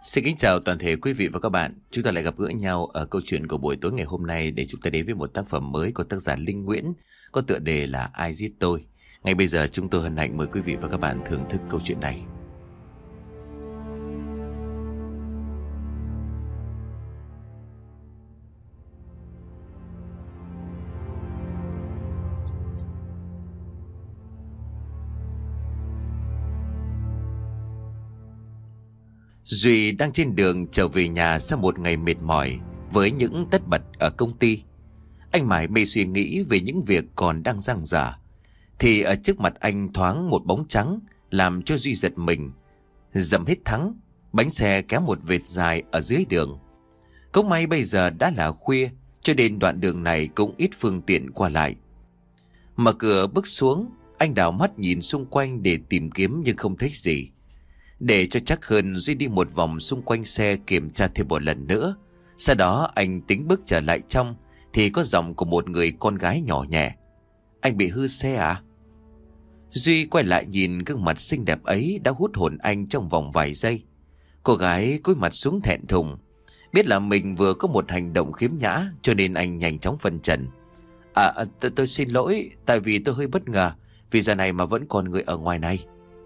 Xin kính chào toàn thể quý vị và các bạn. Chúng ta lại gặp gỡ nhau ở câu chuyện của buổi tối ngày hôm nay để chúng ta đến với một tác phẩm mới của tác giả Linh Nguyễn có tựa đề là Ai Giết Tôi. Ngay bây giờ chúng tôi hân hạnh mời quý vị và các bạn thưởng thức câu chuyện này. Duy đang trên đường trở về nhà sau một ngày mệt mỏi với những tất bật ở công ty. Anh mải mê suy nghĩ về những việc còn đang dang dở, thì ở trước mặt anh thoáng một bóng trắng làm cho Duy giật mình. Dẫm hết thắng, bánh xe kéo một vệt dài ở dưới đường. Cũng may bây giờ đã là khuya, cho nên đoạn đường này cũng ít phương tiện qua lại. Mở cửa bước xuống, anh đảo mắt nhìn xung quanh để tìm kiếm nhưng không thấy gì. Để cho chắc hơn, Duy đi một vòng xung quanh xe kiểm tra thêm một lần nữa. Sau đó anh tính bước trở lại trong thì có giọng của một người con gái nhỏ nhẹ. Anh bị hư xe à? Duy quay lại nhìn gương mặt xinh đẹp ấy đã hút hồn anh trong vòng vài giây. Cô gái cúi mặt xuống thẹn thùng. Biết là mình vừa có một hành động khiếm nhã cho nên anh nhanh chóng phân trần. Tôi xin lỗi, tại vì tôi hơi bất ngờ vì giờ này mà vẫn còn người ở ngoài này.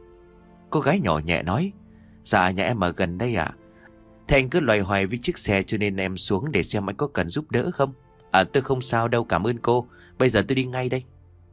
Cô gái nhỏ nhẹ nói, dạ nhà em ở gần đây ạ. Thế anh cứ loay hoay với chiếc xe cho nên em xuống để xem anh có cần giúp đỡ không? Tôi không sao đâu, cảm ơn cô. Bây giờ tôi đi ngay đây.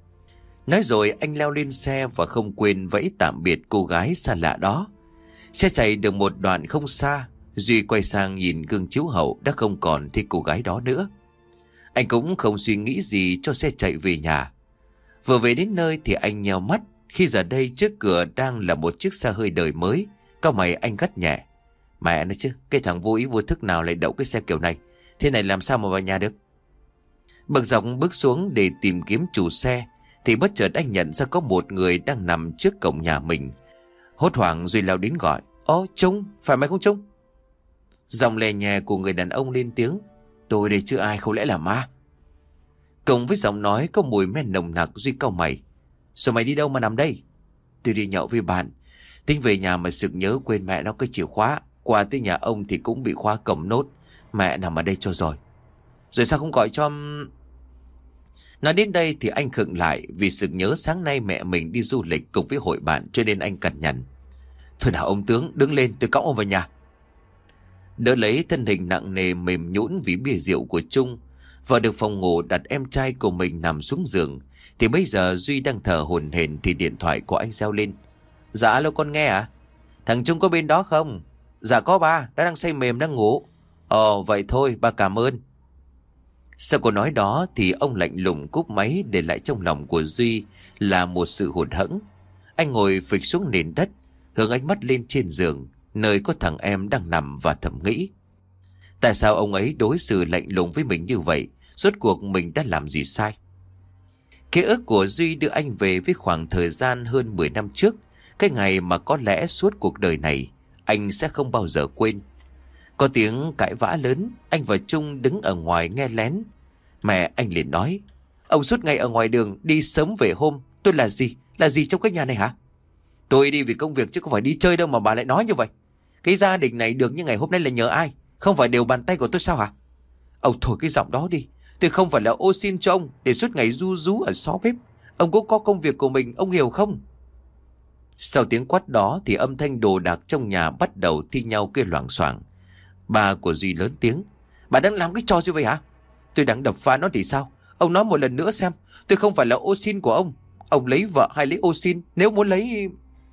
Nói rồi anh leo lên xe và không quên vẫy tạm biệt cô gái xa lạ đó. Xe chạy được một đoạn không xa, Duy quay sang nhìn gương chiếu hậu đã không còn thấy cô gái đó nữa. Anh cũng không suy nghĩ gì cho xe chạy về nhà. Vừa về đến nơi thì anh nheo mắt, khi giờ đây trước cửa đang là một chiếc xe hơi đời mới. Cau mày anh gắt nhẹ. Mẹ nói chứ, cái thằng vô ý vô thức nào lại đậu cái xe kiểu này? Thế này làm sao mà vào nhà được? Bực dọc bước xuống để tìm kiếm chủ xe thì bất chợt anh nhận ra có một người đang nằm trước cổng nhà mình. Hốt hoảng Duy lao đến gọi. Ô Trung, phải mày không Trung? Giọng lè nhẹ của người đàn ông lên tiếng. Tôi đây chứ ai, không lẽ là ma? Cùng với giọng nói có mùi men nồng nặc, Duy cau mày. Sao mày đi đâu mà nằm đây? Tôi đi nhậu với bạn, tính về nhà mà sực nhớ quên mẹ nó cái chìa khóa. Qua tới nhà ông thì cũng bị khóa cổng nốt. Mẹ nằm ở đây cho rồi. Rồi sao không gọi cho... Nói đến đây thì anh khựng lại vì sực nhớ sáng nay mẹ mình đi du lịch cùng với hội bạn, cho nên anh cằn nhằn. Thôi nào ông tướng, đứng lên tôi cõng ông vào nhà. Đỡ lấy thân hình nặng nề mềm nhũn vì bia rượu của Trung, vào được phòng ngủ đặt em trai của mình nằm xuống giường, thì bây giờ Duy đang thở hổn hển thì điện thoại của anh reo lên. Dạ alo, con nghe à? Thằng Trung có bên đó không? Dạ có ba, đã đang say mềm đang ngủ. Ồ vậy thôi, ba cảm ơn. Sau câu nói đó thì ông lạnh lùng cúp máy, để lại trong lòng của Duy là một sự hụt hẫng. Anh ngồi phịch xuống nền đất, hướng ánh mắt lên trên giường nơi có thằng em đang nằm và thầm nghĩ. Tại sao ông ấy đối xử lạnh lùng với mình như vậy? Rốt cuộc mình đã làm gì sai? Ký ức của Duy đưa anh về với khoảng thời gian hơn 10 năm trước, cái ngày mà có lẽ suốt cuộc đời này anh sẽ không bao giờ quên. Có tiếng cãi vã lớn, anh và Trung đứng ở ngoài nghe lén. Mẹ anh liền nói, ông suốt ngày ở ngoài đường, đi sớm về hôm, tôi là gì? Là gì trong cái nhà này hả? Tôi đi vì công việc chứ không phải đi chơi đâu mà bà lại nói như vậy. Cái gia đình này được như ngày hôm nay là nhờ ai? Không phải đều bàn tay của tôi sao hả? Ông thổi cái giọng đó đi. Tôi không phải là ô xin cho ông để suốt ngày ru rú ở xó bếp. Ông cũng có công việc của mình, ông hiểu không? Sau tiếng quát đó thì âm thanh đồ đạc trong nhà bắt đầu thi nhau kêu loảng xoảng. Bà của Duy lớn tiếng. Bà đang làm cái trò gì vậy hả? Tôi đang đập phá nó thì sao? Ông nói một lần nữa xem. Tôi không phải là ô xin của ông. Ông lấy vợ hay lấy ô xin? Nếu muốn lấy...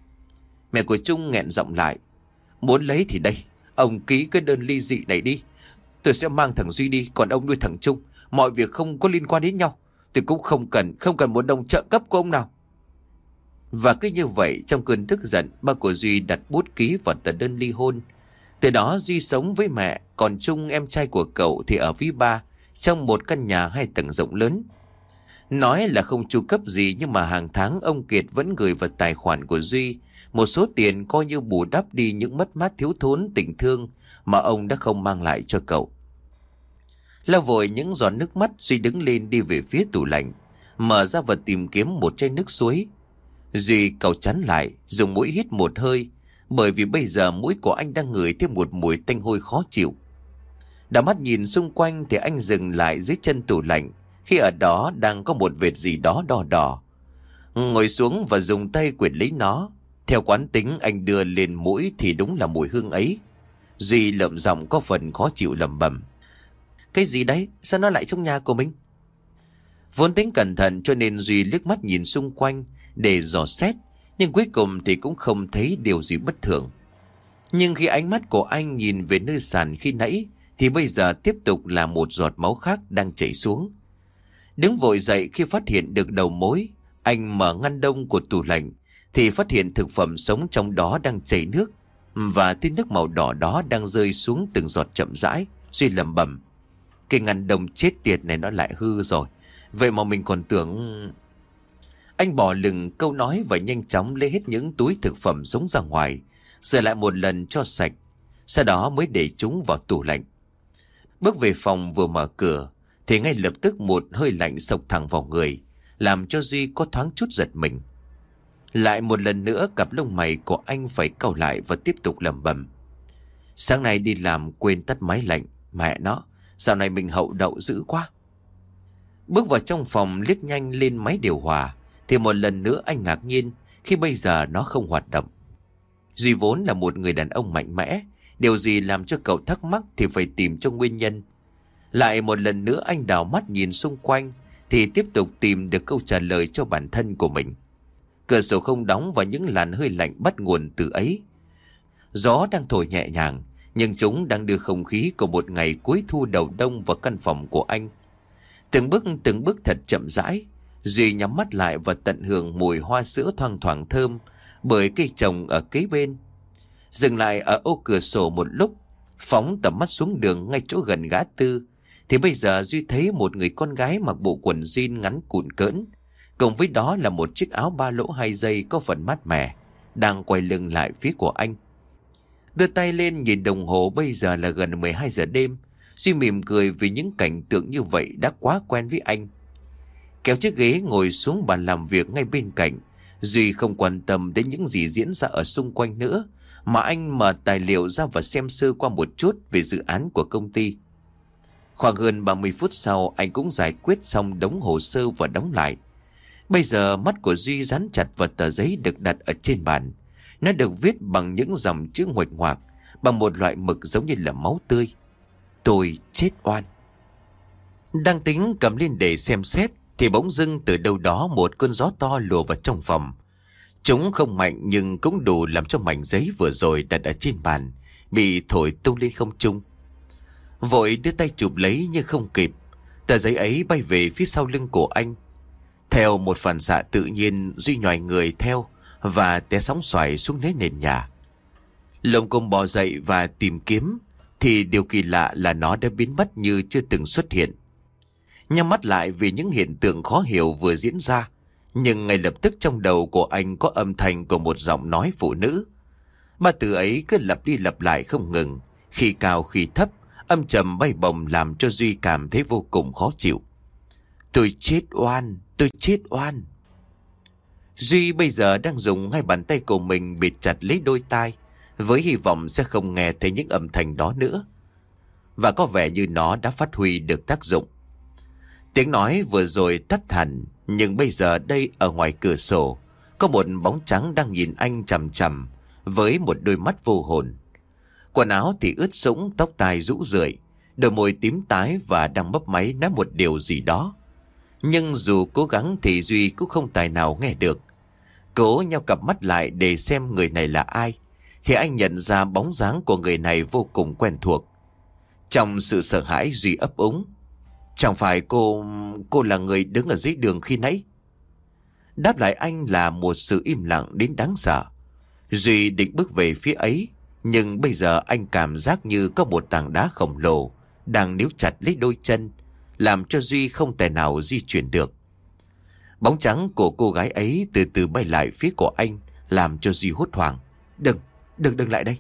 Mẹ của Trung nghẹn giọng lại. Muốn lấy thì đây, ông ký cái đơn ly dị này đi. Tôi sẽ mang thằng Duy đi, còn ông nuôi thằng Trung. Mọi việc không có liên quan đến nhau. Tôi cũng không cần một đồng trợ cấp của ông nào. Và cứ như vậy, trong cơn tức giận, ba của Duy đặt bút ký vào tờ đơn ly hôn. Từ đó Duy sống với mẹ, còn Trung em trai của cậu thì ở với ba, trong một căn nhà 2 tầng rộng lớn. Nói là không chu cấp gì, nhưng mà hàng tháng ông Kiệt vẫn gửi vào tài khoản của Duy một số tiền coi như bù đắp đi những mất mát thiếu thốn tình thương mà ông đã không mang lại cho cậu. Lau vội những giọt nước mắt, Duy đứng lên đi về phía tủ lạnh, mở ra và tìm kiếm một chai nước suối. Duy cau chắn lại, dùng mũi hít một hơi, bởi vì bây giờ mũi của anh đang ngửi thêm một mùi tanh hôi khó chịu. Đảo mắt nhìn xung quanh thì anh dừng lại dưới chân tủ lạnh, khi ở đó đang có một vệt gì đó đỏ đỏ. Ngồi xuống và dùng tay quệt lấy nó. Theo quán tính anh đưa lên mũi thì đúng là mùi hương ấy. Duy lợm giọng có phần khó chịu lẩm bẩm: Cái gì đấy? Sao nó lại trong nhà của mình? Vốn tính cẩn thận cho nên Duy liếc mắt nhìn xung quanh để dò xét, nhưng cuối cùng thì cũng không thấy điều gì bất thường. Nhưng khi ánh mắt của anh nhìn về nơi sàn khi nãy thì bây giờ tiếp tục là một giọt máu khác đang chảy xuống. Đứng vội dậy khi phát hiện được đầu mối, anh mở ngăn đông của tủ lạnh thì phát hiện thực phẩm sống trong đó đang chảy nước, và tia nước màu đỏ đó đang rơi xuống từng giọt chậm rãi. Duy lẩm bẩm: Cái ngăn đông chết tiệt này nó lại hư rồi. Vậy mà mình còn tưởng... Anh bỏ lửng câu nói và nhanh chóng lấy hết những túi thực phẩm sống ra ngoài, rửa lại một lần cho sạch, sau đó mới để chúng vào tủ lạnh. Bước về phòng vừa mở cửa thì ngay lập tức một hơi lạnh xộc thẳng vào người, làm cho Duy có thoáng chút giật mình. Lại một lần nữa cặp lông mày của anh phải cau lại và tiếp tục lẩm bẩm: Sáng nay đi làm quên tắt máy lạnh, mẹ nó, dạo này mình hậu đậu dữ quá. Bước vào trong phòng liếc nhanh lên máy điều hòa thì một lần nữa anh ngạc nhiên khi bây giờ nó không hoạt động. Duy vốn là một người đàn ông mạnh mẽ, điều gì làm cho cậu thắc mắc thì phải tìm cho nguyên nhân. Lại một lần nữa anh đảo mắt nhìn xung quanh thì tiếp tục tìm được câu trả lời cho bản thân của mình. Cửa sổ không đóng và những làn hơi lạnh bắt nguồn từ ấy. Gió đang thổi nhẹ nhàng, nhưng chúng đang đưa không khí của một ngày cuối thu đầu đông vào căn phòng của anh. Từng bước thật chậm rãi, Duy nhắm mắt lại và tận hưởng mùi hoa sữa thoang thoảng thơm bởi cây trồng ở kế bên. Dừng lại ở ô cửa sổ một lúc, phóng tầm mắt xuống đường ngay chỗ gần ngã tư, thì bây giờ Duy thấy một người con gái mặc bộ quần jean ngắn cụn cỡn, cùng với đó là một chiếc áo ba lỗ 2 dây có phần mát mẻ, đang quay lưng lại phía của anh. Đưa tay lên nhìn đồng hồ, bây giờ là gần 12 giờ đêm. Duy mỉm cười vì những cảnh tượng như vậy đã quá quen với anh. Kéo chiếc ghế ngồi xuống bàn làm việc ngay bên cạnh, Duy không quan tâm đến những gì diễn ra ở xung quanh nữa, mà anh mở tài liệu ra và xem sơ qua một chút về dự án của công ty. Khoảng hơn 30 phút sau, anh cũng giải quyết xong đống hồ sơ và đóng lại. Bây giờ mắt của Duy dán chặt vào tờ giấy được đặt ở trên bàn. Nó được viết bằng những dòng chữ nguệch ngoạc, bằng một loại mực giống như là máu tươi: Tôi chết oan. Đang tính cầm lên để xem xét thì bỗng dưng từ đâu đó một cơn gió to lùa vào trong phòng. Chúng không mạnh nhưng cũng đủ làm cho mảnh giấy vừa rồi đặt ở trên bàn bị thổi tung lên không trung. Vội đưa tay chụp lấy nhưng không kịp, tờ giấy ấy bay về phía sau lưng của anh. Theo một phản xạ tự nhiên, Duy nhòi người theo và té sóng xoài xuống dưới nền nhà. Lồng cồm bò dậy và tìm kiếm thì điều kỳ lạ là nó đã biến mất như chưa từng xuất hiện. Nhắm mắt lại vì những hiện tượng khó hiểu vừa diễn ra, nhưng ngay lập tức trong đầu của anh có âm thanh của một giọng nói phụ nữ. Ba từ ấy cứ lặp đi lặp lại không ngừng, khi cao khi thấp, âm trầm bay bổng làm cho Duy cảm thấy vô cùng khó chịu. Tôi chết oan, tôi chết oan. Duy bây giờ đang dùng hai bàn tay của mình bịt chặt lấy đôi tai, với hy vọng sẽ không nghe thấy những âm thanh đó nữa. Và có vẻ như nó đã phát huy được tác dụng. Tiếng nói vừa rồi tắt hẳn, nhưng bây giờ đây ở ngoài cửa sổ có một bóng trắng đang nhìn anh chằm chằm với một đôi mắt vô hồn. Quần áo thì ướt sũng, tóc tai rũ rượi, đôi môi tím tái và đang mấp máy nói một điều gì đó. Nhưng dù cố gắng thì Duy cũng không tài nào nghe được. Cố nheo cặp mắt lại để xem người này là ai, thì anh nhận ra bóng dáng của người này vô cùng quen thuộc. Trong sự sợ hãi, Duy ấp úng: Chẳng phải cô là người đứng ở dưới đường khi nãy? Đáp lại anh là một sự im lặng đến đáng sợ. Duy định bước về phía ấy, nhưng bây giờ anh cảm giác như có một tảng đá khổng lồ đang níu chặt lấy đôi chân, làm cho Duy không thể nào di chuyển được. Bóng trắng của cô gái ấy từ từ bay lại phía của anh, làm cho Duy hốt hoảng: Đừng lại đây.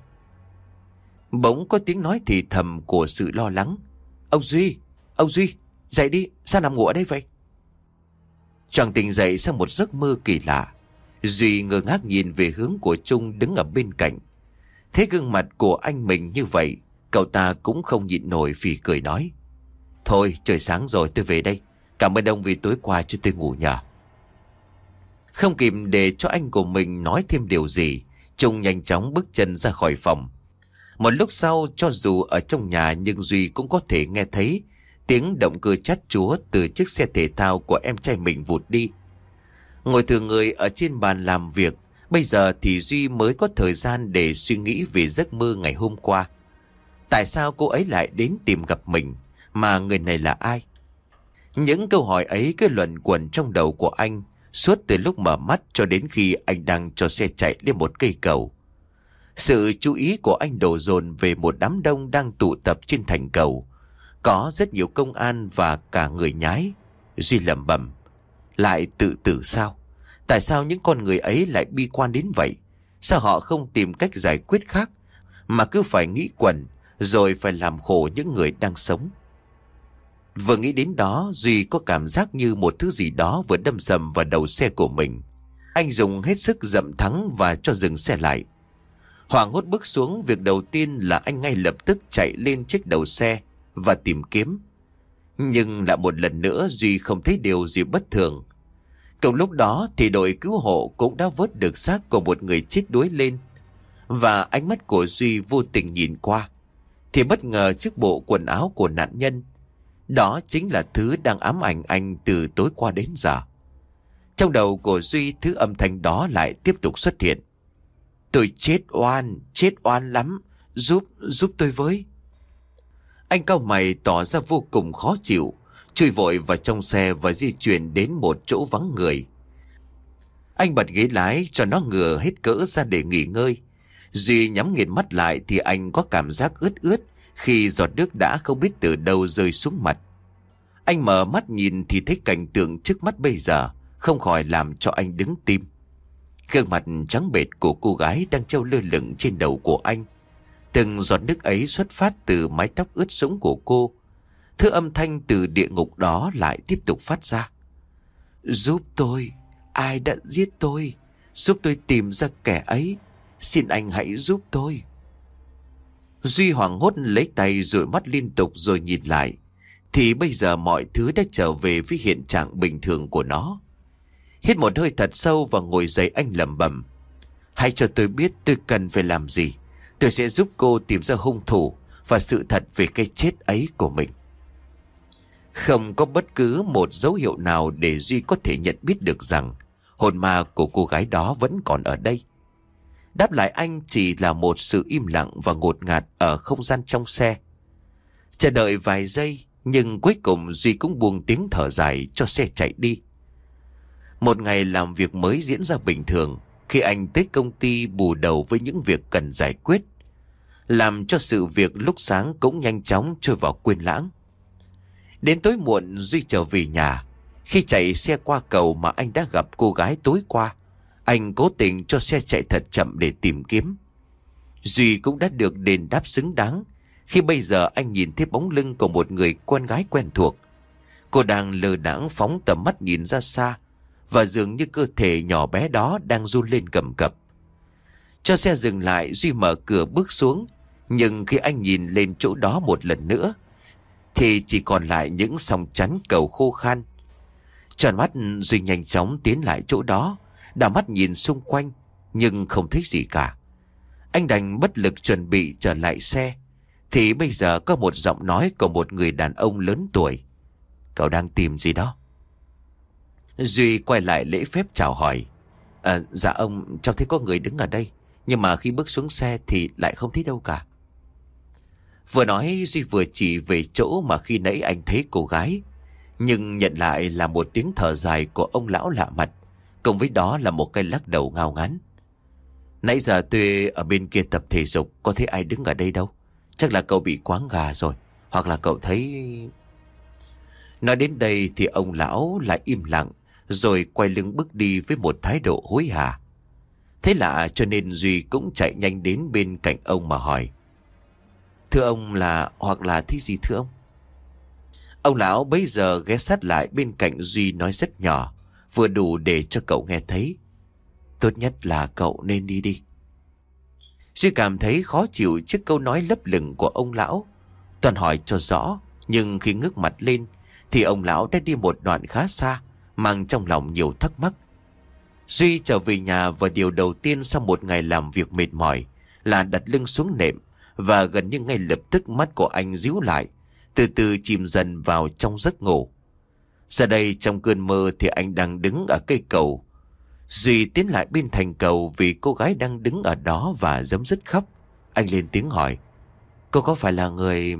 Bỗng có tiếng nói thì thầm của sự lo lắng: Ông Duy, dậy đi, sao nằm ngủ ở đây vậy? Choàng tỉnh dậy sau một giấc mơ kỳ lạ, Duy ngơ ngác nhìn về hướng của Trung đứng ở bên cạnh. Thế gương mặt của anh mình như vậy, cậu ta cũng không nhịn nổi phì cười nói: Thôi trời sáng rồi, tôi về đây. Cảm ơn ông vì tối qua cho tôi ngủ nhờ. Không kịp để cho anh của mình nói thêm điều gì, Trung nhanh chóng bước chân ra khỏi phòng. Một lúc sau, cho dù ở trong nhà nhưng Duy cũng có thể nghe thấy tiếng động cơ chát chúa từ chiếc xe thể thao của em trai mình vụt đi. Ngồi thừa người ở trên bàn làm việc, bây giờ thì Duy mới có thời gian để suy nghĩ về giấc mơ ngày hôm qua. Tại sao cô ấy lại đến tìm gặp mình, mà người này là ai? Những câu hỏi ấy cứ luẩn quẩn trong đầu của anh suốt từ lúc mở mắt cho đến khi anh đang cho xe chạy lên một cây cầu. Sự chú ý của anh đổ dồn về một đám đông đang tụ tập trên thành cầu. Có rất nhiều công an và cả người nhái. Duy lẩm bẩm: lại tự tử sao? Tại sao những con người ấy lại bi quan đến vậy? Sao họ không tìm cách giải quyết khác, mà cứ phải nghĩ quẩn, rồi phải làm khổ những người đang sống? Vừa nghĩ đến đó, Duy có cảm giác như một thứ gì đó vừa đâm sầm vào đầu xe của mình. Anh dùng hết sức dậm thắng và cho dừng xe lại. Hoảng hốt bước xuống, việc đầu tiên là anh ngay lập tức chạy lên chiếc đầu xe và tìm kiếm. Nhưng lại một lần nữa Duy không thấy điều gì bất thường. Cùng lúc đó thì đội cứu hộ cũng đã vớt được xác của một người chết đuối lên. Và ánh mắt của Duy vô tình nhìn qua, thì bất ngờ chiếc bộ quần áo của nạn nhân. Đó chính là thứ đang ám ảnh anh từ tối qua đến giờ. Trong đầu của Duy, thứ âm thanh đó lại tiếp tục xuất hiện: tôi chết oan lắm, giúp tôi với. Anh cau mày tỏ ra vô cùng khó chịu, chui vội vào trong xe và di chuyển đến một chỗ vắng người. Anh bật ghế lái cho nó ngửa hết cỡ ra để nghỉ ngơi. Duy nhắm nghiền mắt lại thì anh có cảm giác ướt ướt khi giọt nước đã không biết từ đâu rơi xuống mặt. Anh mở mắt nhìn thì thấy cảnh tượng trước mắt bây giờ không khỏi làm cho anh đứng tim. Gương mặt trắng bệch của cô gái đang treo lơ lửng trên đầu của anh. Từng giọt nước ấy xuất phát từ mái tóc ướt sũng của cô. Thứ âm thanh từ địa ngục đó lại tiếp tục phát ra: giúp tôi, ai đã giết tôi? Giúp tôi tìm ra kẻ ấy, xin anh hãy giúp tôi. Duy hoảng hốt lấy tay dụi mắt liên tục rồi nhìn lại, thì bây giờ mọi thứ đã trở về với hiện trạng bình thường của nó. Hít một hơi thật sâu và ngồi dậy, anh lẩm bẩm: hãy cho tôi biết tôi cần phải làm gì. Tôi sẽ giúp cô tìm ra hung thủ và sự thật về cái chết ấy của mình. Không có bất cứ một dấu hiệu nào để Duy có thể nhận biết được rằng hồn ma của cô gái đó vẫn còn ở đây. Đáp lại anh chỉ là một sự im lặng và ngột ngạt ở không gian trong xe. Chờ đợi vài giây, nhưng cuối cùng Duy cũng buông tiếng thở dài cho xe chạy đi. Một ngày làm việc mới diễn ra bình thường khi anh tới công ty bù đầu với những việc cần giải quyết, làm cho sự việc lúc sáng cũng nhanh chóng trôi vào quên lãng. Đến tối muộn, Duy trở về nhà. Khi chạy xe qua cầu mà anh đã gặp cô gái tối qua, anh cố tình cho xe chạy thật chậm để tìm kiếm. Duy cũng đã được đền đáp xứng đáng khi bây giờ anh nhìn thấy bóng lưng của một người con gái quen thuộc. Cô đang lơ đãng phóng tầm mắt nhìn ra xa, và dường như cơ thể nhỏ bé đó đang run lên cầm cập. Cho xe dừng lại, Duy mở cửa bước xuống. Nhưng khi anh nhìn lên chỗ đó một lần nữa thì chỉ còn lại những song chắn cầu khô khan. Tròn mắt, Duy nhanh chóng tiến lại chỗ đó, đảo mắt nhìn xung quanh nhưng không thấy gì cả. Anh đành bất lực chuẩn bị trở lại xe, thì bây giờ có một giọng nói của một người đàn ông lớn tuổi: cậu đang tìm gì đó? Duy quay lại lễ phép chào hỏi: dạ ông, cháu thấy có người đứng ở đây, nhưng mà khi bước xuống xe thì lại không thấy đâu cả. Vừa nói, Duy vừa chỉ về chỗ mà khi nãy anh thấy cô gái, nhưng nhận lại là một tiếng thở dài của ông lão lạ mặt, cùng với đó là một cái lắc đầu ngao ngán. Nãy giờ tôi ở bên kia tập thể dục, có thấy ai đứng ở đây đâu. Chắc là cậu bị quáng gà rồi, hoặc là cậu thấy... Nói đến đây thì ông lão lại im lặng, rồi quay lưng bước đi với một thái độ hối hả. Thế lạ cho nên Duy cũng chạy nhanh đến bên cạnh ông mà hỏi: thưa ông là, hoặc là thích gì thưa ông? Ông lão bấy giờ ghé sát lại bên cạnh Duy nói rất nhỏ, vừa đủ để cho cậu nghe thấy: tốt nhất là cậu nên đi đi. Duy cảm thấy khó chịu trước câu nói lấp lửng của ông lão. Toàn hỏi cho rõ, nhưng khi ngước mặt lên thì ông lão đã đi một đoạn khá xa, mang trong lòng nhiều thắc mắc. Duy trở về nhà và điều đầu tiên sau một ngày làm việc mệt mỏi là đặt lưng xuống nệm, và gần như ngay lập tức mắt của anh díu lại, từ từ chìm dần vào trong giấc ngủ. Giờ đây trong cơn mơ thì anh đang đứng ở cây cầu. Duy tiến lại bên thành cầu vì cô gái đang đứng ở đó và giấm dứt khóc. Anh lên tiếng hỏi: "Cô có phải là người..."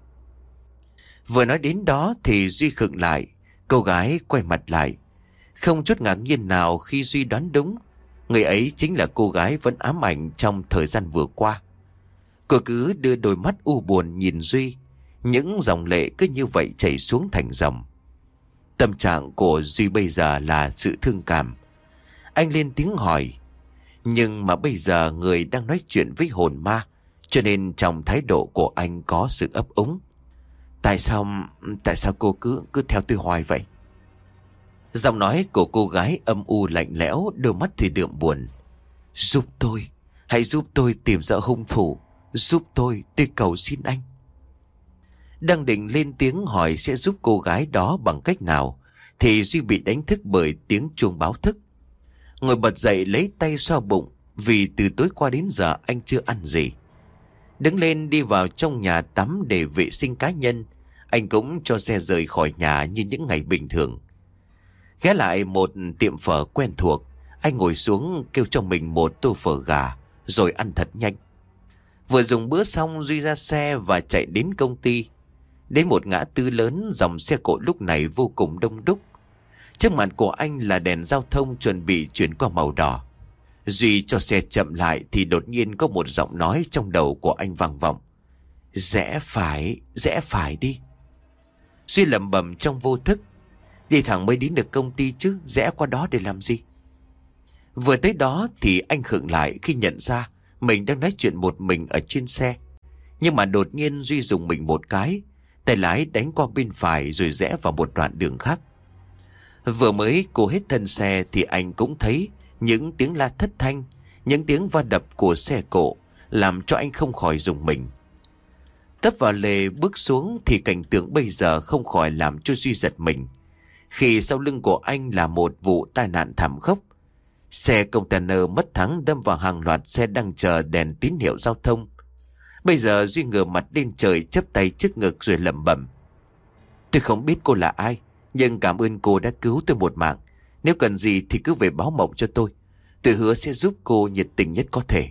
Vừa nói đến đó thì Duy khựng lại. Cô gái quay mặt lại, không chút ngạc nhiên nào khi Duy đoán đúng. Người ấy chính là cô gái vẫn ám ảnh trong thời gian vừa qua. Cô cứ đưa đôi mắt u buồn nhìn Duy, những dòng lệ cứ như vậy chảy xuống thành dòng. Tâm trạng của Duy bây giờ là sự thương cảm. Anh lên tiếng hỏi: "Nhưng mà bây giờ người đang nói chuyện với hồn ma, cho nên trong thái độ của anh có sự ấp úng. Tại sao cô cứ theo tôi hoài vậy?" Giọng nói của cô gái âm u lạnh lẽo, đôi mắt thì đượm buồn. "Giúp tôi, hãy giúp tôi tìm ra hung thủ. Giúp tôi cầu xin anh." Đang định lên tiếng hỏi sẽ giúp cô gái đó bằng cách nào thì Duy bị đánh thức bởi tiếng chuông báo thức. Ngồi bật dậy lấy tay xoa bụng, vì từ tối qua đến giờ anh chưa ăn gì. Đứng lên đi vào trong nhà tắm để vệ sinh cá nhân. Anh cũng cho xe rời khỏi nhà như những ngày bình thường. Ghé lại một tiệm phở quen thuộc, anh ngồi xuống kêu cho mình một tô phở gà rồi ăn thật nhanh. Vừa dùng bữa xong, Duy ra xe và chạy đến công ty. Đến một ngã tư lớn, dòng xe cộ lúc này vô cùng đông đúc. Trước mặt của anh là đèn giao thông chuẩn bị chuyển qua màu đỏ. Duy cho xe chậm lại thì đột nhiên có một giọng nói trong đầu của anh vang vọng: rẽ phải đi." Duy lẩm bẩm trong vô thức: "Đi thẳng mới đến được công ty chứ, rẽ qua đó để làm gì?" Vừa tới đó thì anh khựng lại khi nhận ra mình đang nói chuyện một mình ở trên xe. Nhưng mà đột nhiên Duy dùng mình một cái, tay lái đánh qua bên phải rồi rẽ vào một đoạn đường khác. Vừa mới cô hết thân xe thì anh cũng thấy những tiếng la thất thanh, những tiếng va đập của xe cộ, làm cho anh không khỏi rùng mình. Tấp vào lề bước xuống thì cảnh tượng bây giờ không khỏi làm cho Duy giật mình, khi sau lưng của anh là một vụ tai nạn thảm khốc. Xe container mất thắng đâm vào hàng loạt xe đang chờ đèn tín hiệu giao thông. Bây giờ Duy ngửa mặt lên trời, chắp tay trước ngực rồi lẩm bẩm: "Tôi không biết cô là ai, nhưng cảm ơn cô đã cứu tôi một mạng. Nếu cần gì thì cứ về báo mộng cho tôi. Tôi hứa sẽ giúp cô nhiệt tình nhất có thể."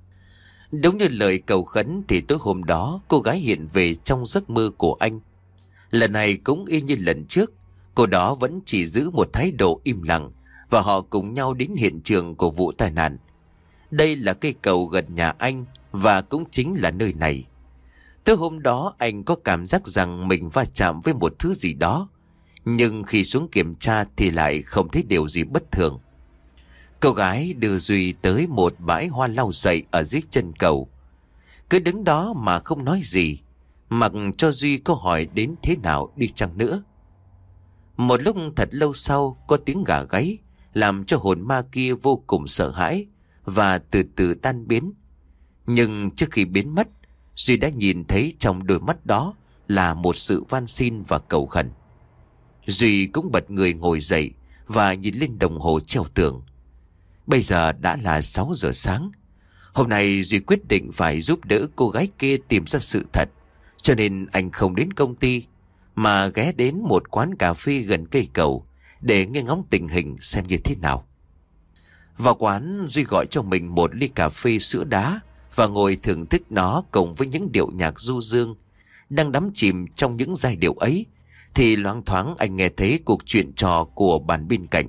Đúng như lời cầu khấn thì tối hôm đó cô gái hiện về trong giấc mơ của anh. Lần này cũng y như lần trước, cô đó vẫn chỉ giữ một thái độ im lặng, và họ cùng nhau đến hiện trường của vụ tai nạn. Đây là cây cầu gần nhà anh, và cũng chính là nơi này. Tới hôm đó anh có cảm giác rằng mình va chạm với một thứ gì đó, nhưng khi xuống kiểm tra thì lại không thấy điều gì bất thường. Cô gái đưa Duy tới một bãi hoa lau sậy ở dưới chân cầu. Cứ đứng đó mà không nói gì, mặc cho Duy có hỏi đến thế nào đi chăng nữa. Một lúc thật lâu sau có tiếng gà gáy, làm cho hồn ma kia vô cùng sợ hãi và từ từ tan biến. Nhưng trước khi biến mất, Duy đã nhìn thấy trong đôi mắt đó là một sự van xin và cầu khẩn. Duy cũng bật người ngồi dậy và nhìn lên đồng hồ treo tường. Bây giờ đã là 6 giờ sáng. Hôm nay Duy quyết định phải giúp đỡ cô gái kia tìm ra sự thật, cho nên anh không đến công ty mà ghé đến một quán cà phê gần cây cầu để nghe ngóng tình hình xem như thế nào. Vào quán, Duy gọi cho mình một ly cà phê sữa đá và ngồi thưởng thức nó cùng với những điệu nhạc du dương. Đang đắm chìm trong những giai điệu ấy thì loáng thoáng anh nghe thấy cuộc chuyện trò của bàn bên cạnh.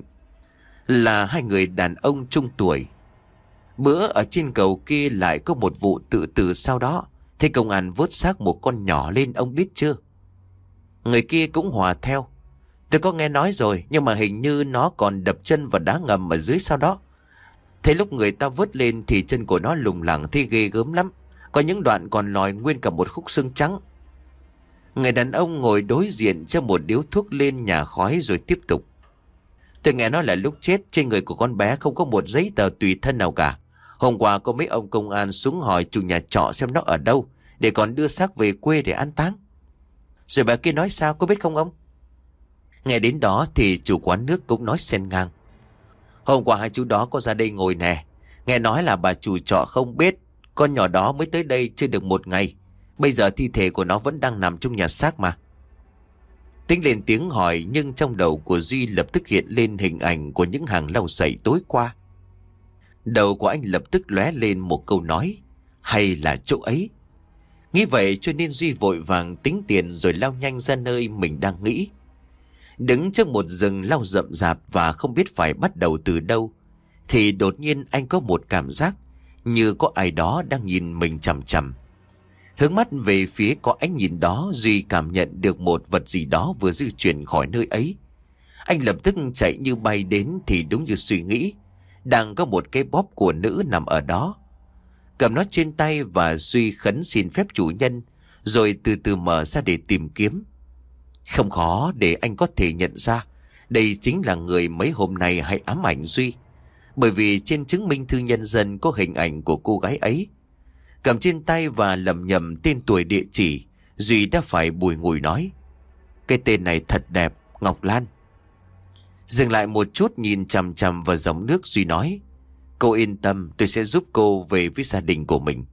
Là hai người đàn ông trung tuổi. Bữa ở trên cầu kia lại có một vụ tự tử sau đó. Thế công an vớt xác một con nhỏ lên, ông biết chưa? Người kia cũng hòa theo: "Tôi có nghe nói rồi, nhưng mà hình như nó còn đập chân vào đá ngầm ở dưới sau đó. Thế lúc người ta vớt lên thì chân của nó lủng lẳng, thấy ghê gớm lắm. Có những đoạn còn lòi nguyên cả một khúc xương trắng." Người đàn ông ngồi đối diện cho một điếu thuốc lên nhả khói rồi tiếp tục: "Tôi nghe nói là lúc chết trên người của con bé không có một giấy tờ tùy thân nào cả. Hôm qua có mấy ông công an xuống hỏi chủ nhà trọ xem nó ở đâu, để còn đưa xác về quê để an táng. Rồi bà kia nói sao, có biết không ông? Nghe đến đó thì chủ quán nước cũng nói xen ngang. Hôm qua hai chú đó có ra đây ngồi nè. Nghe nói là bà chủ trọ không biết, con nhỏ đó mới tới đây chưa được 1 ngày. Bây giờ thi thể của nó vẫn đang nằm trong nhà xác mà. Tính lên tiếng hỏi, nhưng trong đầu của Duy lập tức hiện lên hình ảnh của những hàng lau sậy tối qua. Đầu của anh lập tức lóe lên một câu nói: hay là chỗ ấy. Nghĩ vậy cho nên Duy vội vàng tính tiền rồi lao nhanh ra nơi mình đang nghĩ. Đứng trước một rừng lau rậm rạp và không biết phải bắt đầu từ đâu, thì đột nhiên anh có một cảm giác như có ai đó đang nhìn mình chằm chằm. Hướng mắt về phía có ánh nhìn đó, Duy cảm nhận được một vật gì đó vừa di chuyển khỏi nơi ấy. Anh lập tức chạy như bay đến thì đúng như suy nghĩ, đang có một cái bóp của nữ nằm ở đó. Cầm nó trên tay và Duy khấn xin phép chủ nhân, rồi từ từ mở ra để tìm kiếm. Không khó để anh có thể nhận ra đây chính là người mấy hôm nay hay ám ảnh Duy, bởi vì trên chứng minh thư nhân dân có hình ảnh của cô gái ấy. Cầm trên tay và lẩm nhẩm tên tuổi địa chỉ, Duy đã phải bùi ngùi nói: cái tên này thật đẹp, Ngọc Lan. Dừng lại một chút nhìn chằm chằm vào dòng nước, Duy nói: cô yên tâm, tôi sẽ giúp cô về với gia đình của mình.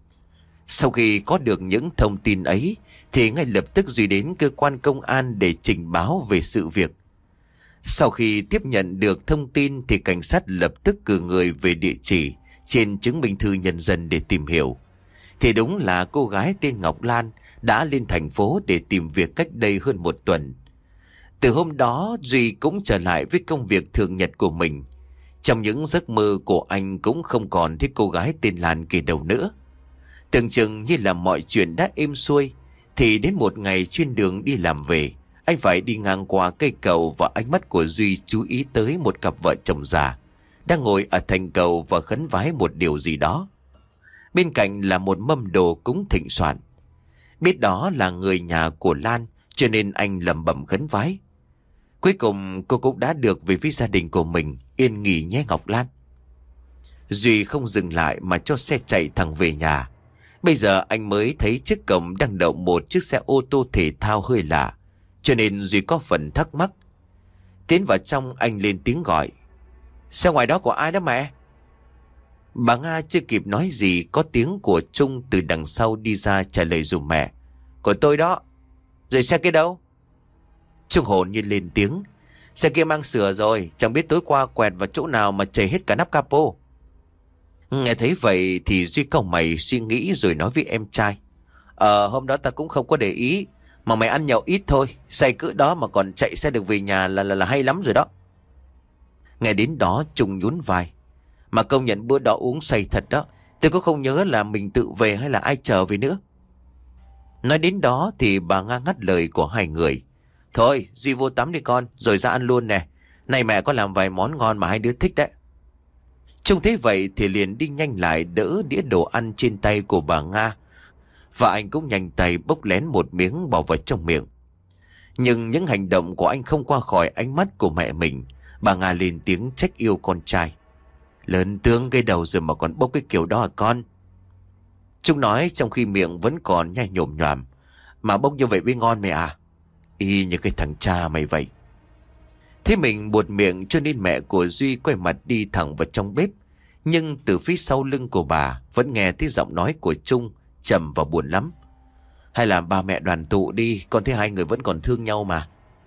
Sau khi có được những thông tin ấy thì ngay lập tức Duy đến cơ quan công an để trình báo về sự việc. Sau khi tiếp nhận được thông tin thì cảnh sát lập tức cử người về địa chỉ trên chứng minh thư nhân dân để tìm hiểu. Thì đúng là cô gái tên Ngọc Lan đã lên thành phố để tìm việc cách đây hơn 1 tuần. Từ hôm đó Duy cũng trở lại với công việc thường nhật của mình. Trong những giấc mơ của anh cũng không còn thấy cô gái tên Lan kề đầu nữa. Tưởng chừng như là mọi chuyện đã êm xuôi, thì đến một ngày trên đường đi làm về, anh phải đi ngang qua cây cầu và ánh mắt của Duy chú ý tới một cặp vợ chồng già đang ngồi ở thành cầu và khấn vái một điều gì đó. Bên cạnh là một mâm đồ cúng thịnh soạn. Biết đó là người nhà của Lan cho nên anh lẩm bẩm khấn vái: cuối cùng cô cũng đã được về với gia đình của mình, yên nghỉ nhé Ngọc Lan. Duy không dừng lại mà cho xe chạy thẳng về nhà. Bây giờ anh mới thấy trước cổng đang đậu một chiếc xe ô tô thể thao hơi lạ, cho nên Duy có phần thắc mắc. Tiến vào trong anh lên tiếng gọi: xe ngoài đó của ai đó mẹ? Bà Nga chưa kịp nói gì, có tiếng của Trung từ đằng sau đi ra trả lời dùm mẹ: của tôi đó. Rồi xe kia đâu? Trung hồn nhiên lên tiếng: xe kia mang sửa rồi, chẳng biết tối qua quẹt vào chỗ nào mà chảy hết cả nắp capo. Nghe thấy vậy thì Duy cau mày suy nghĩ rồi nói với em trai: hôm đó ta cũng không có để ý, mà mày ăn nhậu ít thôi, say cỡ đó mà còn chạy xe được về nhà là hay lắm rồi đó. Nghe đến đó Trung nhún vai: mà công nhận bữa đó uống say thật đó, tôi cũng không nhớ là mình tự về hay là ai trở về nữa. Nói đến đó thì bà Nga ngắt lời của hai người: thôi Duy vô tắm đi con, rồi ra ăn luôn nè. Này mẹ có làm vài món ngon mà hai đứa thích đấy. Trông thấy vậy thì liền đi nhanh lại đỡ đĩa đồ ăn trên tay của bà Nga, và anh cũng nhanh tay bốc lén một miếng bỏ vào trong miệng. Nhưng những hành động của anh không qua khỏi ánh mắt của mẹ mình. Bà Nga lên tiếng trách yêu con trai: lớn tướng gây đầu rồi mà còn bốc cái kiểu đó à con? Trung nói trong khi miệng vẫn còn nhai nhổm nhòm: mà bốc như vậy mới ngon mẹ à? Y như cái thằng cha mày vậy. Thế mình buột miệng cho nên mẹ của Duy quay mặt đi thẳng vào trong bếp. Nhưng từ phía sau lưng của bà vẫn nghe thấy giọng nói của Trung trầm và buồn lắm: hay là ba mẹ đoàn tụ đi, con thấy hai người vẫn còn thương nhau mà.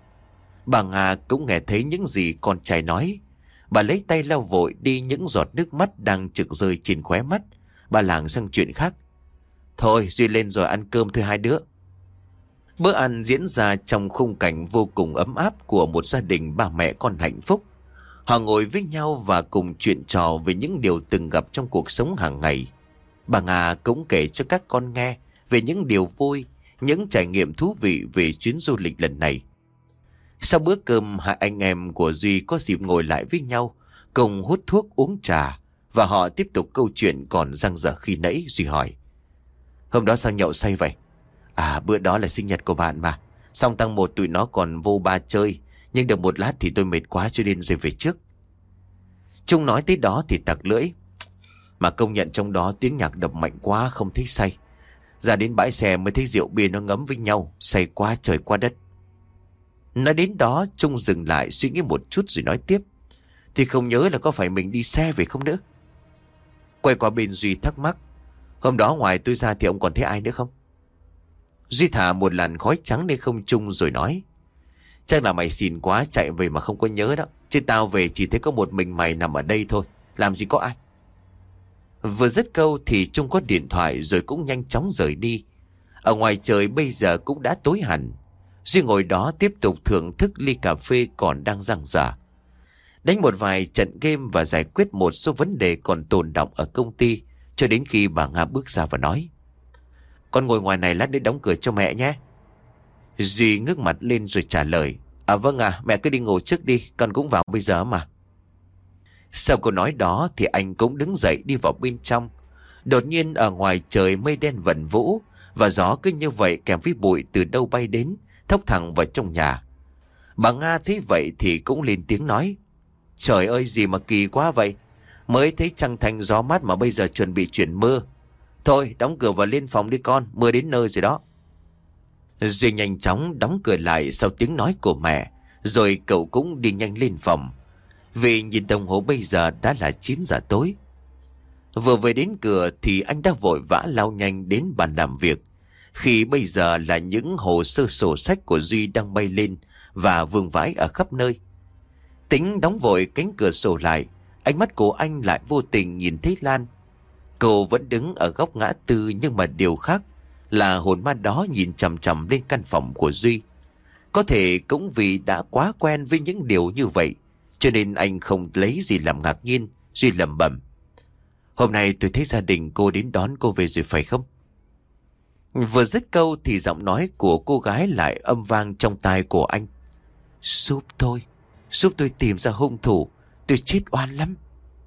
Bà Nga cũng nghe thấy những gì con trai nói. Bà lấy tay lau vội đi những giọt nước mắt đang trực rơi trên khóe mắt. Bà lảng sang chuyện khác: thôi Duy lên rồi ăn cơm thôi hai đứa. Bữa ăn diễn ra trong khung cảnh vô cùng ấm áp của một gia đình ba mẹ con hạnh phúc. Họ ngồi với nhau và cùng chuyện trò về những điều từng gặp trong cuộc sống hàng ngày. Bà Nga cũng kể cho các con nghe về những điều vui, những trải nghiệm thú vị về chuyến du lịch lần này. Sau bữa cơm, hai anh em của Duy có dịp ngồi lại với nhau, cùng hút thuốc uống trà, và họ tiếp tục câu chuyện còn dang dở khi nãy. Duy hỏi: hôm đó sao nhậu say vậy? À, bữa đó là sinh nhật của bạn mà. Xong tăng một tụi nó còn vô ba chơi, nhưng được một lát thì tôi mệt quá cho nên rồi về trước. Trung nói tới đó thì tặc lưỡi: Mà công nhận trong đó tiếng nhạc đập mạnh quá không thấy say. Ra đến bãi xe mới thấy rượu bia nó ngấm với nhau, say quá trời quá đất. Nói đến đó Trung dừng lại suy nghĩ một chút rồi nói tiếp. Thì không nhớ là có phải mình đi xe về không nữa. Quay qua bên Duy thắc mắc. Hôm đó ngoài tôi ra thì ông còn thấy ai nữa không? Duy thả một làn khói trắng lên không trung rồi nói. Chắc là mày xỉn quá chạy về mà không có nhớ đó. Chứ tao về chỉ thấy có một mình mày nằm ở đây thôi. Làm gì có ai. Vừa dứt câu thì Trung có điện thoại rồi cũng nhanh chóng rời đi. Ở ngoài trời bây giờ cũng đã tối hẳn. Duy ngồi đó tiếp tục thưởng thức ly cà phê còn đang dang dở. Đánh một vài trận game và giải quyết một số vấn đề còn tồn đọng ở công ty. Cho đến khi bà Nga bước ra và nói. Con ngồi ngoài này lát nữa đóng cửa cho mẹ nhé. Duy ngước mặt lên rồi trả lời. À vâng à, mẹ cứ đi ngủ trước đi, con cũng vào bây giờ mà. Sau câu nói đó thì anh cũng đứng dậy đi vào bên trong. Đột nhiên ở ngoài trời mây đen vần vũ, và gió cứ như vậy kèm với bụi từ đâu bay đến, thốc thẳng vào trong nhà. Bà Nga thấy vậy thì cũng lên tiếng nói. Trời ơi gì mà kỳ quá vậy. Mới thấy trăng thanh gió mát mà bây giờ chuẩn bị chuyển mưa. Thôi đóng cửa và lên phòng đi con, mưa đến nơi rồi đó. Duy nhanh chóng đóng cửa lại sau tiếng nói của mẹ. Rồi cậu cũng đi nhanh lên phòng. Vì nhìn đồng hồ bây giờ đã là 9 giờ tối. Vừa về đến cửa thì anh đã vội vã lao nhanh đến bàn làm việc. Khi bây giờ là những hồ sơ sổ sách của Duy đang bay lên và vương vãi ở khắp nơi. Tính đóng vội cánh cửa sổ lại, ánh mắt của anh lại vô tình nhìn thấy Lan. Cô vẫn đứng ở góc ngã tư, nhưng mà điều khác là hồn ma đó nhìn chằm chằm lên căn phòng của Duy. Có thể cũng vì đã quá quen với những điều như vậy, cho nên anh không lấy gì làm ngạc nhiên. Duy lẩm bẩm. Hôm nay tôi thấy gia đình cô đến đón cô về rồi phải không? Vừa dứt câu thì giọng nói của cô gái lại âm vang trong tai của anh. Giúp tôi tìm ra hung thủ. Tôi chết oan lắm.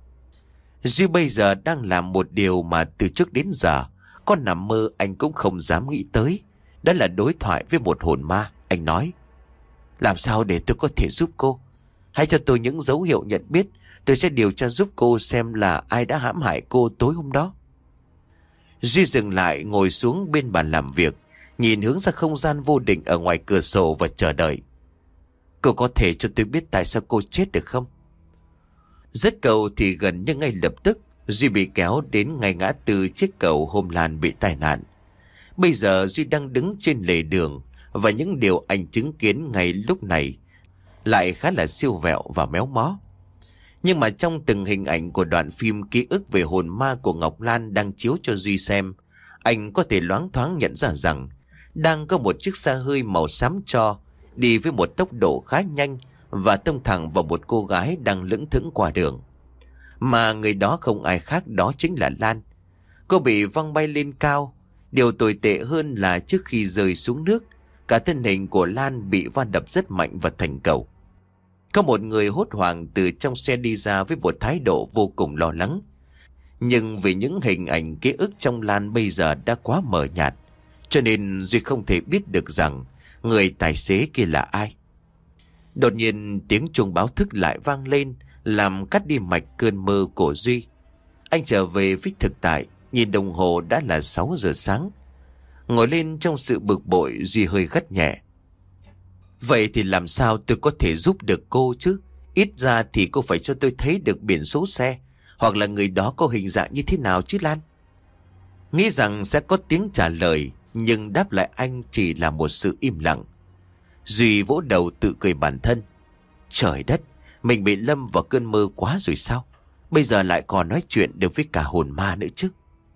Duy bây giờ đang làm một điều mà từ trước đến giờ con nằm mơ anh cũng không dám nghĩ tới. Đó là đối thoại với một hồn ma. Anh nói. Làm sao để tôi có thể giúp cô? Hãy cho tôi những dấu hiệu nhận biết. Tôi sẽ điều tra giúp cô xem là ai đã hãm hại cô tối hôm đó. Duy dừng lại ngồi xuống bên bàn làm việc, nhìn hướng ra không gian vô định ở ngoài cửa sổ và chờ đợi. Cô có thể cho tôi biết tại sao cô chết được không? Dứt câu thì gần như ngay lập tức Duy bị kéo đến ngay ngã tư chiếc cầu hôm Lan bị tai nạn. Bây giờ Duy đang đứng trên lề đường, và những điều anh chứng kiến ngay lúc này lại khá là siêu vẹo và méo mó. Nhưng mà trong từng hình ảnh của đoạn phim ký ức về hồn ma của Ngọc Lan đang chiếu cho Duy xem, anh có thể loáng thoáng nhận ra rằng đang có một chiếc xe hơi màu xám tro đi với một tốc độ khá nhanh và tông thẳng vào một cô gái đang lững thững qua đường. Mà người đó không ai khác, đó chính là Lan. Cô bị văng bay lên cao. Điều tồi tệ hơn là trước khi rơi xuống nước, cả thân hình của Lan bị va đập rất mạnh vào thành cầu. Có một người hốt hoảng từ trong xe đi ra với một thái độ vô cùng lo lắng. Nhưng vì những hình ảnh ký ức trong Lan bây giờ đã quá mờ nhạt, cho nên Duy không thể biết được rằng người tài xế kia là ai. Đột nhiên tiếng chuông báo thức lại vang lên, làm cắt đi mạch cơn mơ của Duy. Anh trở về với thực tại, nhìn đồng hồ đã là 6 giờ sáng. Ngồi lên trong sự bực bội, Duy hơi gắt nhẹ. Vậy thì làm sao tôi có thể giúp được cô chứ? Ít ra thì cô phải cho tôi thấy được biển số xe, hoặc là người đó có hình dạng như thế nào chứ Lan. Nghĩ rằng sẽ có tiếng trả lời, nhưng đáp lại anh chỉ là một sự im lặng. Duy vỗ đầu tự cười bản thân. Trời đất, mình bị lâm vào cơn mơ quá rồi sao? Bây giờ lại còn nói chuyện được với cả hồn ma nữa chứ.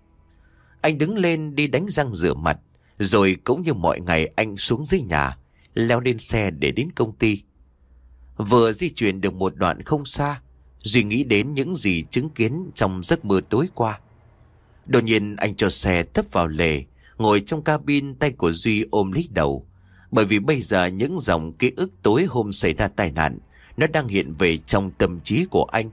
Anh đứng lên đi đánh răng rửa mặt, rồi cũng như mọi ngày anh xuống dưới nhà, leo lên xe để đến công ty. Vừa di chuyển được một đoạn không xa, Duy nghĩ đến những gì chứng kiến trong giấc mơ tối qua. Đột nhiên anh cho xe tấp vào lề, ngồi trong cabin, tay của Duy ôm lấy đầu. Bởi vì bây giờ những dòng ký ức tối hôm xảy ra tai nạn, nó đang hiện về trong tâm trí của anh.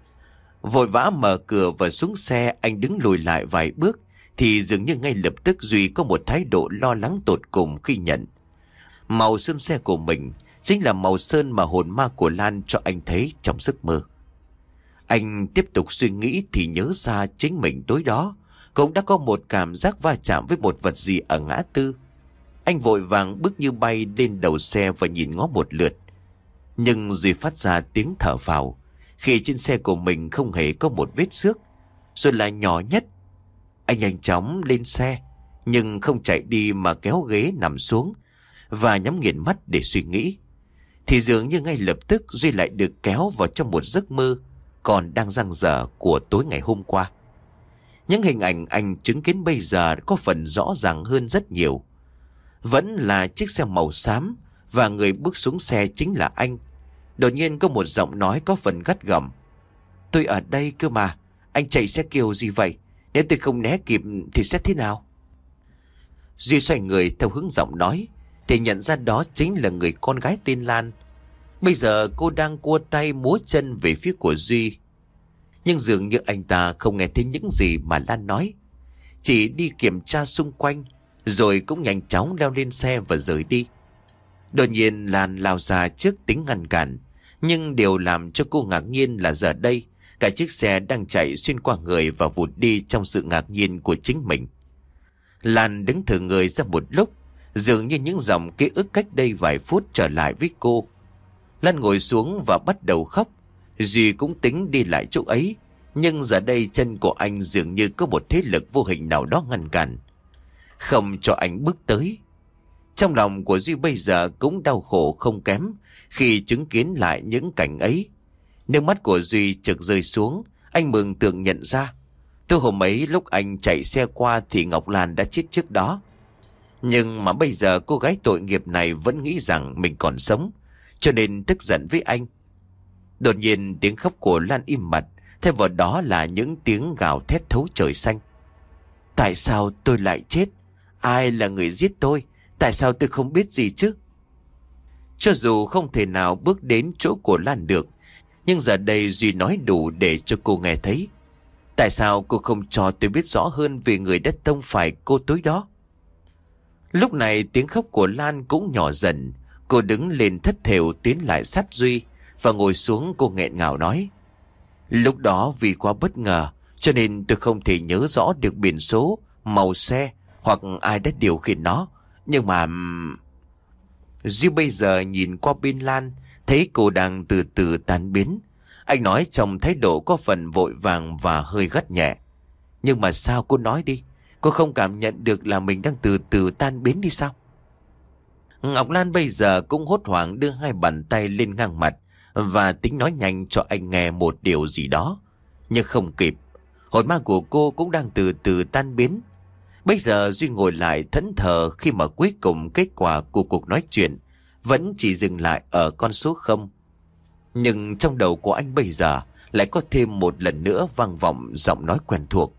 Vội vã mở cửa và xuống xe, anh đứng lùi lại vài bước, thì dường như ngay lập tức Duy có một thái độ lo lắng tột cùng khi nhận. Màu sơn xe của mình chính là màu sơn mà hồn ma của Lan cho anh thấy trong giấc mơ. Anh tiếp tục suy nghĩ thì nhớ ra chính mình tối đó cũng đã có một cảm giác va chạm với một vật gì ở ngã tư. Anh vội vàng bước như bay lên đầu xe và nhìn ngó một lượt. Nhưng Duy phát ra tiếng thở phào khi trên xe của mình không hề có một vết xước, rồi là nhỏ nhất. Anh nhanh chóng lên xe, nhưng không chạy đi mà kéo ghế nằm xuống và nhắm nghiền mắt để suy nghĩ. Thì dường như ngay lập tức Duy lại được kéo vào trong một giấc mơ còn đang dang dở của tối ngày hôm qua. Những hình ảnh anh chứng kiến bây giờ có phần rõ ràng hơn rất nhiều. Vẫn là chiếc xe màu xám và người bước xuống xe chính là anh. Đột nhiên có một giọng nói có phần gắt gỏng: "Tôi ở đây cơ mà, anh chạy xe kiểu gì vậy? Nếu tôi không né kịp thì sẽ thế nào?" Duy xoay người theo hướng giọng nói thì nhận ra đó chính là người con gái tên Lan. Bây giờ cô đang cua tay múa chân về phía của Duy. Nhưng dường như anh ta không nghe thấy những gì mà Lan nói, chỉ đi kiểm tra xung quanh rồi cũng nhanh chóng leo lên xe và rời đi. Đột nhiên Lan lao ra trước tính ngăn cản, nhưng điều làm cho cô ngạc nhiên là giờ đây cả chiếc xe đang chạy xuyên qua người và vụt đi trong sự ngạc nhiên của chính mình. Lan đứng thử người ra một lúc, dường như những dòng ký ức cách đây vài phút trở lại với cô. Lan ngồi xuống và bắt đầu khóc. Duy cũng tính đi lại chỗ ấy, nhưng giờ đây chân của anh dường như có một thế lực vô hình nào đó ngăn cản, không cho anh bước tới. Trong lòng của Duy bây giờ cũng đau khổ không kém khi chứng kiến lại những cảnh ấy. Nước mắt của Duy chực rơi xuống. Anh mường tượng nhận ra từ hôm ấy lúc anh chạy xe qua thì Ngọc Lan đã chết trước đó. Nhưng mà bây giờ cô gái tội nghiệp này vẫn nghĩ rằng mình còn sống, cho nên tức giận với anh. Đột nhiên tiếng khóc của Lan im bặt, thay vào đó là những tiếng gào thét thấu trời xanh. Tại sao tôi lại chết? Ai là người giết tôi? Tại sao tôi không biết gì chứ? Cho dù không thể nào bước đến chỗ của Lan được, nhưng giờ đây Duy nói đủ để cho cô nghe thấy. Tại sao cô không cho tôi biết rõ hơn về người đã tông phải cô tối đó? Lúc này tiếng khóc của Lan cũng nhỏ dần. Cô đứng lên thất thểu tiến lại sát Duy và ngồi xuống. Cô nghẹn ngào nói: Lúc đó vì quá bất ngờ cho nên tôi không thể nhớ rõ được biển số, màu xe hoặc ai đã điều khiển nó. Nhưng mà... Duy bây giờ nhìn qua bên Lan, thấy cô đang từ từ tan biến. Anh nói trong thái độ có phần vội vàng và hơi gắt nhẹ: Nhưng mà sao cô nói đi, cô không cảm nhận được là mình đang từ từ tan biến đi sao? Ngọc Lan bây giờ cũng hốt hoảng đưa hai bàn tay lên ngang mặt và tính nói nhanh cho anh nghe một điều gì đó. Nhưng không kịp, hồn ma của cô cũng đang từ từ tan biến. Bây giờ Duy ngồi lại thẫn thờ khi mà cuối cùng kết quả của cuộc nói chuyện vẫn chỉ dừng lại ở con số 0. Nhưng trong đầu của anh bây giờ lại có thêm một lần nữa vang vọng giọng nói quen thuộc: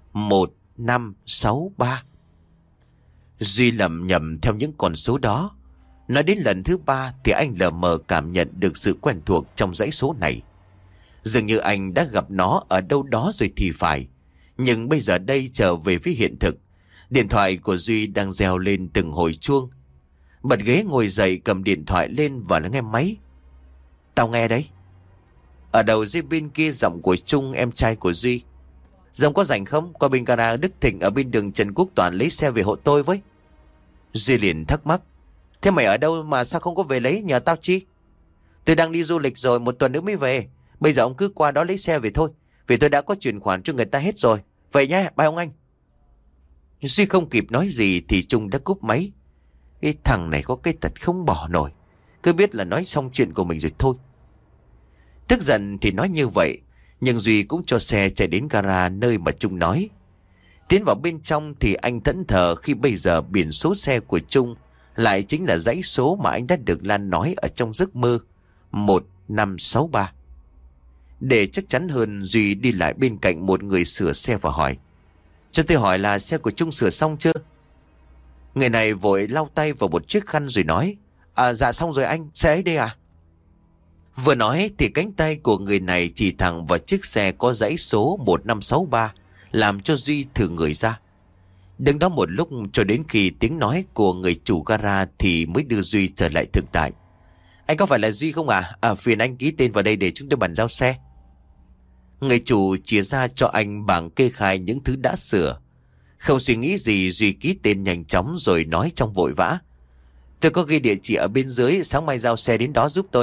1563. Duy lẩm nhẩm theo những con số đó. Nói đến lần thứ 3 thì anh lờ mờ cảm nhận được sự quen thuộc trong dãy số này. Dường như anh đã gặp nó ở đâu đó rồi thì phải. Nhưng bây giờ đây trở về với hiện thực. Điện thoại của Duy đang reo lên từng hồi chuông. Bật ghế ngồi dậy, cầm điện thoại lên và nghe máy. Tao nghe đấy. Ở đầu dây bên kia giọng của Trung, em trai của Duy. Dòng có rảnh không? Qua bên gara Đức Thịnh ở bên đường Trần Quốc Toản lấy xe về hộ tôi với. Duy liền thắc mắc: Thế mày ở đâu mà sao không có về lấy, nhờ tao chi? Tôi đang đi du lịch rồi, 1 tuần nữa mới về. Bây giờ ông cứ qua đó lấy xe về thôi, vì tôi đã có chuyển khoản cho người ta hết rồi. Vậy nhé, bye ông anh. Duy không kịp nói gì thì Trung đã cúp máy. Cái thằng này có cái tật không bỏ nổi, cứ biết là nói xong chuyện của mình rồi thôi. Tức giận thì nói như vậy, nhưng Duy cũng cho xe chạy đến gara nơi mà Trung nói. Tiến vào bên trong thì anh thẫn thờ khi bây giờ biển số xe của Trung lại chính là dãy số mà anh đã được Lan nói ở trong giấc mơ: 1563. Để chắc chắn hơn, Duy đi lại bên cạnh một người sửa xe và hỏi: Cho tôi hỏi là xe của Trung sửa xong chưa? Người này vội lau tay vào một chiếc khăn rồi nói: Dạ xong rồi anh, xe ấy đây à? Vừa nói thì cánh tay của người này chỉ thẳng vào chiếc xe có dãy số 1563, làm cho Duy thử người ra. Đứng đó một lúc cho đến khi tiếng nói của người chủ gara thì mới đưa Duy trở lại thực tại. Anh có phải là Duy không à? Phiền anh ký tên vào đây để chúng tôi bàn giao xe. Người chủ chia ra cho anh bảng kê khai những thứ đã sửa. Không suy nghĩ gì, Duy ký tên nhanh chóng rồi nói trong vội vã: "Tôi có ghi địa chỉ ở bên dưới, sáng mai giao xe đến đó giúp tôi."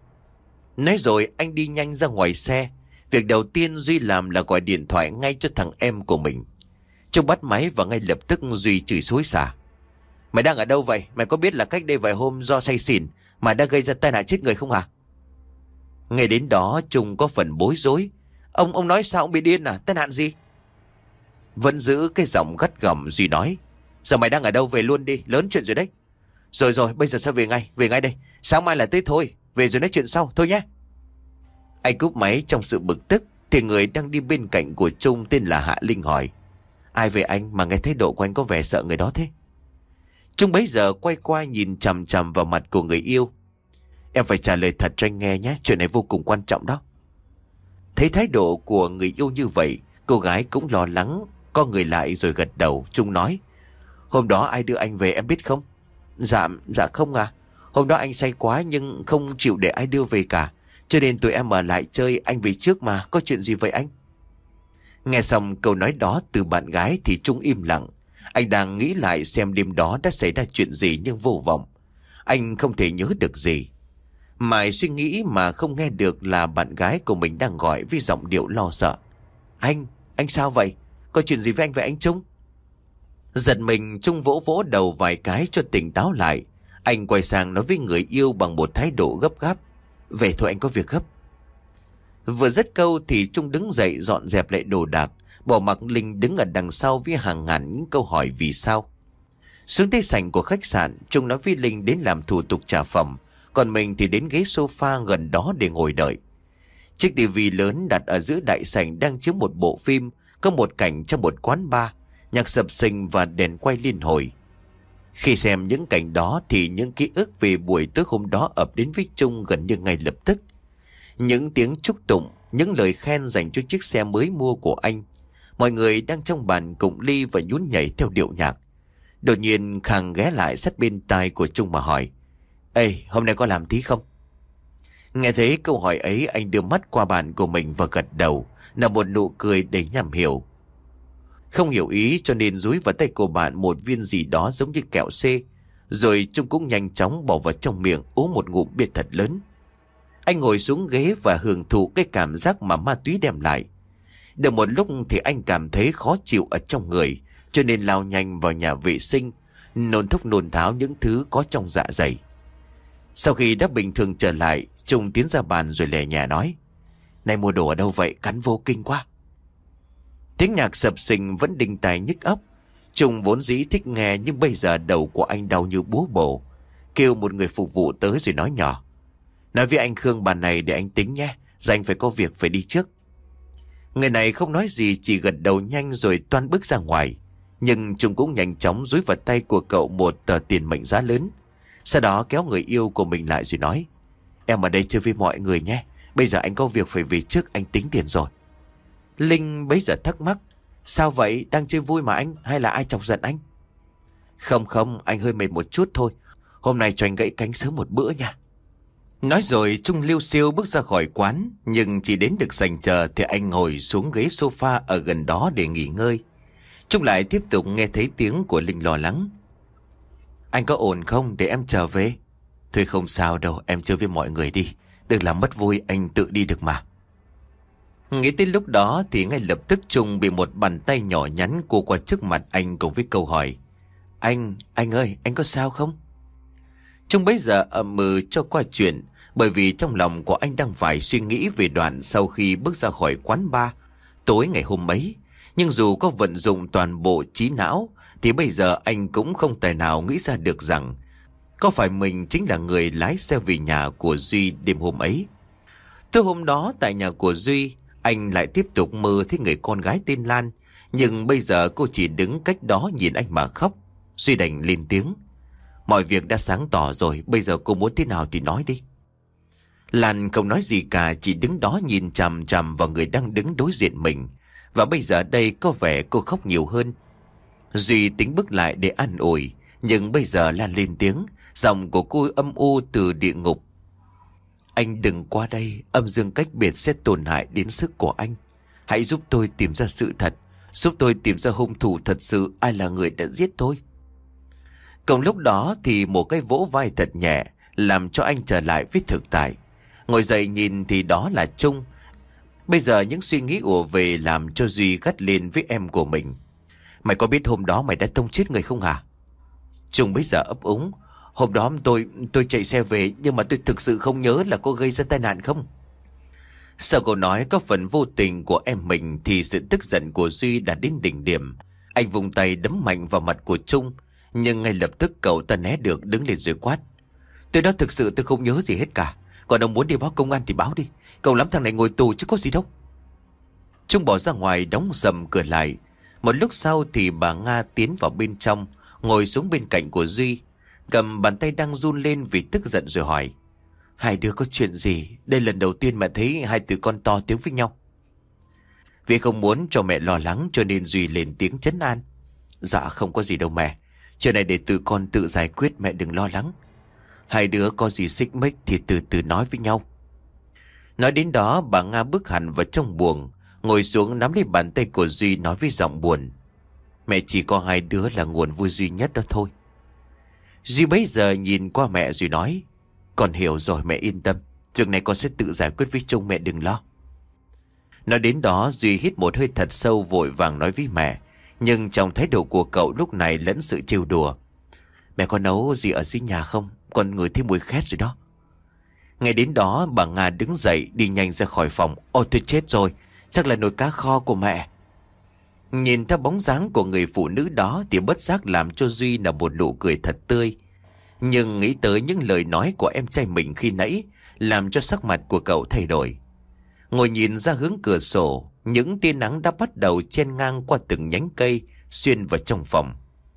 Nói rồi anh đi nhanh ra ngoài xe. Việc đầu tiên Duy làm là gọi điện thoại ngay cho thằng em của mình. Trung bắt máy và ngay lập tức Duy chửi xối xả: "Mày đang ở đâu vậy? Mày có biết là cách đây vài hôm do say xỉn mà đã gây ra tai nạn chết người không hả?" Nghe đến đó Trung có phần bối rối. Ông nói sao, ông bị điên à? Tai nạn gì?" Vẫn giữ cái giọng gắt gỏng, Duy nói: "Giờ mày đang ở đâu, về luôn đi, lớn chuyện rồi đấy." Rồi, bây giờ sao về ngay đây. Sáng mai là tới thôi, về rồi nói chuyện sau, thôi nhé." Anh cúp máy trong sự bực tức, thì người đang đi bên cạnh của Trung tên là Hạ Linh hỏi: "Ai về anh mà nghe thái độ của anh có vẻ sợ người đó thế?" Trung bấy giờ quay qua nhìn chằm chằm vào mặt của người yêu: "Em phải trả lời thật cho anh nghe nhé, chuyện này vô cùng quan trọng đó." Thấy thái độ của người yêu như vậy, cô gái cũng lo lắng, co người lại rồi gật đầu. Trung nói: "Hôm đó ai đưa anh về em biết không?" Dạ không à. Hôm đó anh say quá nhưng không chịu để ai đưa về cả, cho nên tụi em ở lại chơi, anh về trước mà, có chuyện gì vậy anh?" Nghe xong câu nói đó từ bạn gái thì Trung im lặng. Anh đang nghĩ lại xem đêm đó đã xảy ra chuyện gì nhưng vô vọng. Anh không thể nhớ được gì. Mãi suy nghĩ mà không nghe được là bạn gái của mình đang gọi với giọng điệu lo sợ: Anh sao vậy? Có chuyện gì với anh vậy anh Trung?" Giật mình, Trung vỗ vỗ đầu vài cái cho tỉnh táo lại. Anh quay sang nói với người yêu bằng một thái độ gấp gáp: "Về thôi, anh có việc gấp." Vừa dứt câu thì Trung đứng dậy dọn dẹp lại đồ đạc, bỏ mặc Linh đứng ở đằng sau với hàng ngàn những câu hỏi vì sao. Xuống tới sảnh của khách sạn, Trung nói với Linh đến làm thủ tục trả phòng, còn mình thì đến ghế sofa gần đó để ngồi đợi. Chiếc tivi lớn đặt ở giữa đại sảnh đang chiếu một bộ phim, có một cảnh trong một quán bar, nhạc sập sình và đèn quay liên hồi. Khi xem những cảnh đó thì những ký ức về buổi tối hôm đó ập đến với Trung gần như ngay lập tức. Những tiếng chúc tụng, những lời khen dành cho chiếc xe mới mua của anh. Mọi người đang trong bàn cụng ly và nhún nhảy theo điệu nhạc. Đột nhiên Khang ghé lại sát bên tai của Trung mà hỏi: "Ê, hôm nay có làm tí không?" Nghe thấy câu hỏi ấy, anh đưa mắt qua bàn của mình và gật đầu, là một nụ cười đầy nham hiểu. Không hiểu ý cho nên dúi vào tay của bạn một viên gì đó giống như kẹo C, rồi Trung cũng nhanh chóng bỏ vào trong miệng uống một ngụm bia thật lớn. Anh ngồi xuống ghế và hưởng thụ cái cảm giác mà ma túy đem lại. Được một lúc thì anh cảm thấy khó chịu ở trong người, cho nên lao nhanh vào nhà vệ sinh, nôn thốc nôn tháo những thứ có trong dạ dày. Sau khi đã bình thường trở lại, Trung tiến ra bàn rồi lè nhẹ nói: "Này mua đồ ở đâu vậy? Cắn vô kinh quá." Tiếng nhạc sập sình vẫn đinh tai nhức óc. Trung vốn dĩ thích nghe nhưng bây giờ đầu của anh đau như búa bổ. Kêu một người phục vụ tới rồi nói nhỏ: "Nói với anh Khương bàn này để anh tính nhé, giờ anh phải có việc phải đi trước." Người này không nói gì, chỉ gật đầu nhanh rồi toan bước ra ngoài. Nhưng Trung cũng nhanh chóng dúi vào tay của cậu một tờ tiền mệnh giá lớn. Sau đó kéo người yêu của mình lại rồi nói: "Em ở đây chơi với mọi người nhé, bây giờ anh có việc phải về trước, anh tính tiền rồi." Linh bấy giờ thắc mắc: "Sao vậy? Đang chơi vui mà anh, hay là ai chọc giận anh?" Không, anh hơi mệt một chút thôi. Hôm nay cho anh gãy cánh sớm một bữa nha." Nói rồi Trung liêu xiêu bước ra khỏi quán, nhưng chỉ đến được sảnh chờ thì anh ngồi xuống ghế sofa ở gần đó để nghỉ ngơi. Trung lại tiếp tục nghe thấy tiếng của Linh lo lắng: "Anh có ổn không, để em trở về?" "Thôi không sao đâu, em chơi với mọi người đi, đừng làm mất vui, anh tự đi được mà." Nghĩ tới lúc đó thì ngay lập tức Trung bị một bàn tay nhỏ nhắn cô qua trước mặt anh cùng với câu hỏi: Anh ơi, anh có sao không?" Trung bấy giờ ậm ừ cho qua chuyện, bởi vì trong lòng của anh đang phải suy nghĩ về đoạn sau khi bước ra khỏi quán bar tối ngày hôm ấy. Nhưng dù có vận dụng toàn bộ trí não thì bây giờ anh cũng không tài nào nghĩ ra được rằng có phải mình chính là người lái xe về nhà của Duy đêm hôm ấy. Tối hôm đó tại nhà của Duy, anh lại tiếp tục mơ thấy người con gái tên Lan. Nhưng bây giờ cô chỉ đứng cách đó nhìn anh mà khóc. Duy đành lên tiếng: "Mọi việc đã sáng tỏ rồi, bây giờ cô muốn thế nào thì nói đi." Lan không nói gì cả, chỉ đứng đó nhìn chằm chằm vào người đang đứng đối diện mình. Và bây giờ đây có vẻ cô khóc nhiều hơn. Duy tính bước lại để an ủi, nhưng bây giờ Lan lên tiếng, giọng của cô âm u từ địa ngục: Anh đừng qua đây, âm dương cách biệt sẽ tổn hại đến sức của anh. Hãy giúp tôi tìm ra sự thật, giúp tôi tìm ra hung thủ thật sự, ai là người đã giết tôi. Cùng lúc đó thì một cái vỗ vai thật nhẹ làm cho anh trở lại với thực tại. Ngồi dậy nhìn thì đó là Trung. Bây giờ những suy nghĩ ùa về làm cho Duy gắt lên với em của mình. Mày có biết hôm đó mày đã tông chết người không hả? Trung bây giờ ấp úng. Hôm đó tôi chạy xe về, nhưng mà tôi thực sự không nhớ là có gây ra tai nạn không. Sau câu nói có phần vô tình của em mình thì sự tức giận của Duy đã đến đỉnh điểm. Anh vùng tay đấm mạnh vào mặt của Trung, nhưng ngay lập tức cậu ta né được, đứng lên rồi quát. Từ đó thực sự tôi không nhớ gì hết cả. Còn ông muốn đi báo công an thì báo đi. Cậu lắm thằng này ngồi tù chứ có gì đâu. Trung bỏ ra ngoài đóng sầm cửa lại. Một lúc sau thì bà Nga tiến vào bên trong, ngồi xuống bên cạnh của Duy, cầm bàn tay đang run lên vì tức giận rồi hỏi. Hai đứa có chuyện gì? Đây lần đầu tiên mẹ thấy hai tụi con to tiếng với nhau. Vì không muốn cho mẹ lo lắng cho nên Duy lên tiếng trấn an. Dạ không có gì đâu mẹ. Chuyện này để tụi con tự giải quyết, mẹ đừng lo lắng. Hai đứa có gì xích mích thì từ từ nói với nhau. Nói đến đó bà Nga bước hẳn vào trong buồng, ngồi xuống nắm lấy bàn tay của Duy nói với giọng buồn. Mẹ chỉ có hai đứa là nguồn vui duy nhất đó thôi. Duy bấy giờ nhìn qua mẹ rồi nói. Con hiểu rồi, mẹ yên tâm. Việc này con sẽ tự giải quyết với Trung, mẹ đừng lo. Nói đến đó Duy hít một hơi thật sâu, vội vàng nói với mẹ. Nhưng trong thái độ của cậu lúc này lẫn sự trêu đùa. Mẹ có nấu gì ở dưới nhà không? Con ngửi thấy mùi khét rồi đó. Ngay đến đó bà Nga đứng dậy đi nhanh ra khỏi phòng. Ôi tôi chết rồi, chắc là nồi cá kho của mẹ. Nhìn theo bóng dáng của người phụ nữ đó thì bất giác làm cho Duy là một nụ cười thật tươi. Nhưng nghĩ tới những lời nói của em trai mình khi nãy làm cho sắc mặt của cậu thay đổi. Ngồi nhìn ra hướng cửa sổ, những tia nắng đã bắt đầu chen ngang qua từng nhánh cây xuyên vào trong phòng.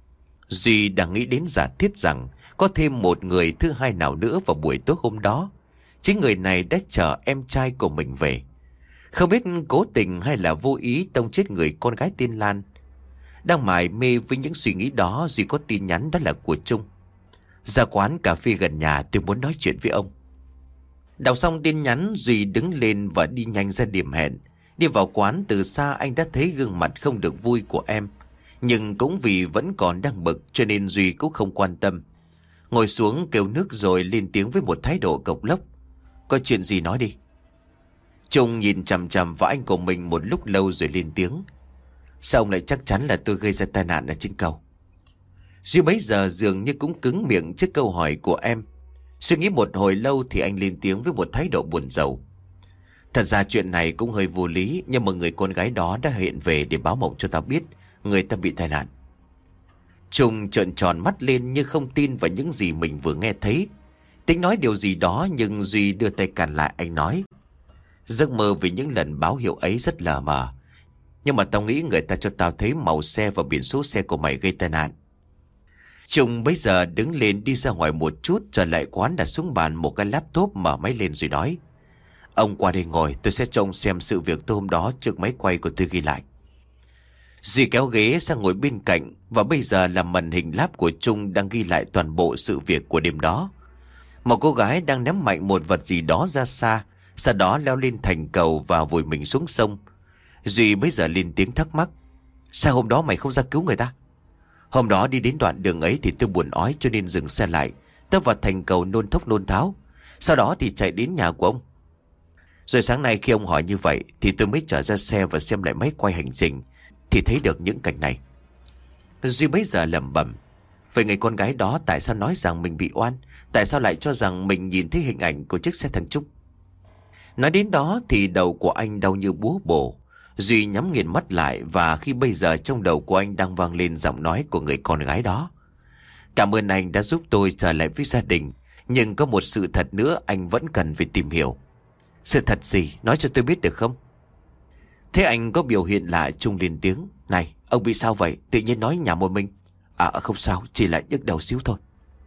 Duy đang nghĩ đến giả thiết rằng có thêm một người thứ hai nào nữa vào buổi tối hôm đó. Chính người này đã chở em trai của mình về. Không biết cố tình hay là vô ý tông chết người con gái tên Lan. Đang mải mê với những suy nghĩ đó, Duy có tin nhắn đó là của Trung. Ra quán cà phê gần nhà, tôi muốn nói chuyện với ông. Đọc xong tin nhắn, Duy đứng lên và đi nhanh ra điểm hẹn. Đi vào quán từ xa anh đã thấy gương mặt không được vui của em. Nhưng cũng vì vẫn còn đang bực cho nên Duy cũng không quan tâm. Ngồi xuống kêu nước rồi lên tiếng với một thái độ cộc lốc. Có chuyện gì nói đi. Trung nhìn chằm chằm vào anh của mình một lúc lâu rồi lên tiếng. Sao ông lại chắc chắn là tôi gây ra tai nạn ở trên cầu? Duy bấy giờ dường như cũng cứng miệng trước câu hỏi của em. Suy nghĩ một hồi lâu thì anh lên tiếng với một thái độ buồn rầu. Thật ra chuyện này cũng hơi vô lý, nhưng mà người con gái đó đã hiện về để báo mộng cho ta biết người ta bị tai nạn. Trung trợn tròn mắt lên như không tin vào những gì mình vừa nghe thấy. Tính nói điều gì đó nhưng Duy đưa tay cản lại. Anh nói, giấc mơ về những lần báo hiệu ấy rất lờ mờ, nhưng mà tao nghĩ người ta cho tao thấy màu xe và biển số xe của mày gây tai nạn. Trung bấy giờ đứng lên đi ra ngoài một chút, trở lại quán đặt xuống bàn một cái laptop, mở máy lên rồi nói. Ông qua đây ngồi, tôi sẽ cho ông xem sự việc tối hôm đó trước máy quay của tôi ghi lại. Duy kéo ghế sang ngồi bên cạnh, và bây giờ là màn hình lap của Trung đang ghi lại toàn bộ sự việc của đêm đó. Một cô gái đang ném mạnh một vật gì đó ra xa, sau đó leo lên thành cầu và vùi mình xuống sông. Duy bấy giờ lên tiếng thắc mắc. Sao hôm đó mày không ra cứu người ta? Hôm đó đi đến đoạn đường ấy thì tôi buồn ói cho nên dừng xe lại. Tớ vào thành cầu nôn thốc nôn tháo. Sau đó thì chạy đến nhà của ông. Rồi sáng nay khi ông hỏi như vậy thì tôi mới trở ra xe và xem lại máy quay hành trình, thì thấy được những cảnh này. Duy bấy giờ lẩm bẩm. Vậy người con gái đó tại sao nói rằng mình bị oan? Tại sao lại cho rằng mình nhìn thấy hình ảnh của chiếc xe thằng Trung? Nói đến đó thì đầu của anh đau như búa bổ. Duy nhắm nghiền mắt lại, và khi bây giờ trong đầu của anh đang vang lên giọng nói của người con gái đó. Cảm ơn anh đã giúp tôi trở lại với gia đình, nhưng có một sự thật nữa anh vẫn cần phải tìm hiểu. Sự thật gì? Nói cho tôi biết được không? Thế anh có biểu hiện lạ, Trung lên tiếng. Này, ông bị sao vậy? Tự nhiên nói nhảm một mình. À không sao, chỉ là nhức đầu xíu thôi.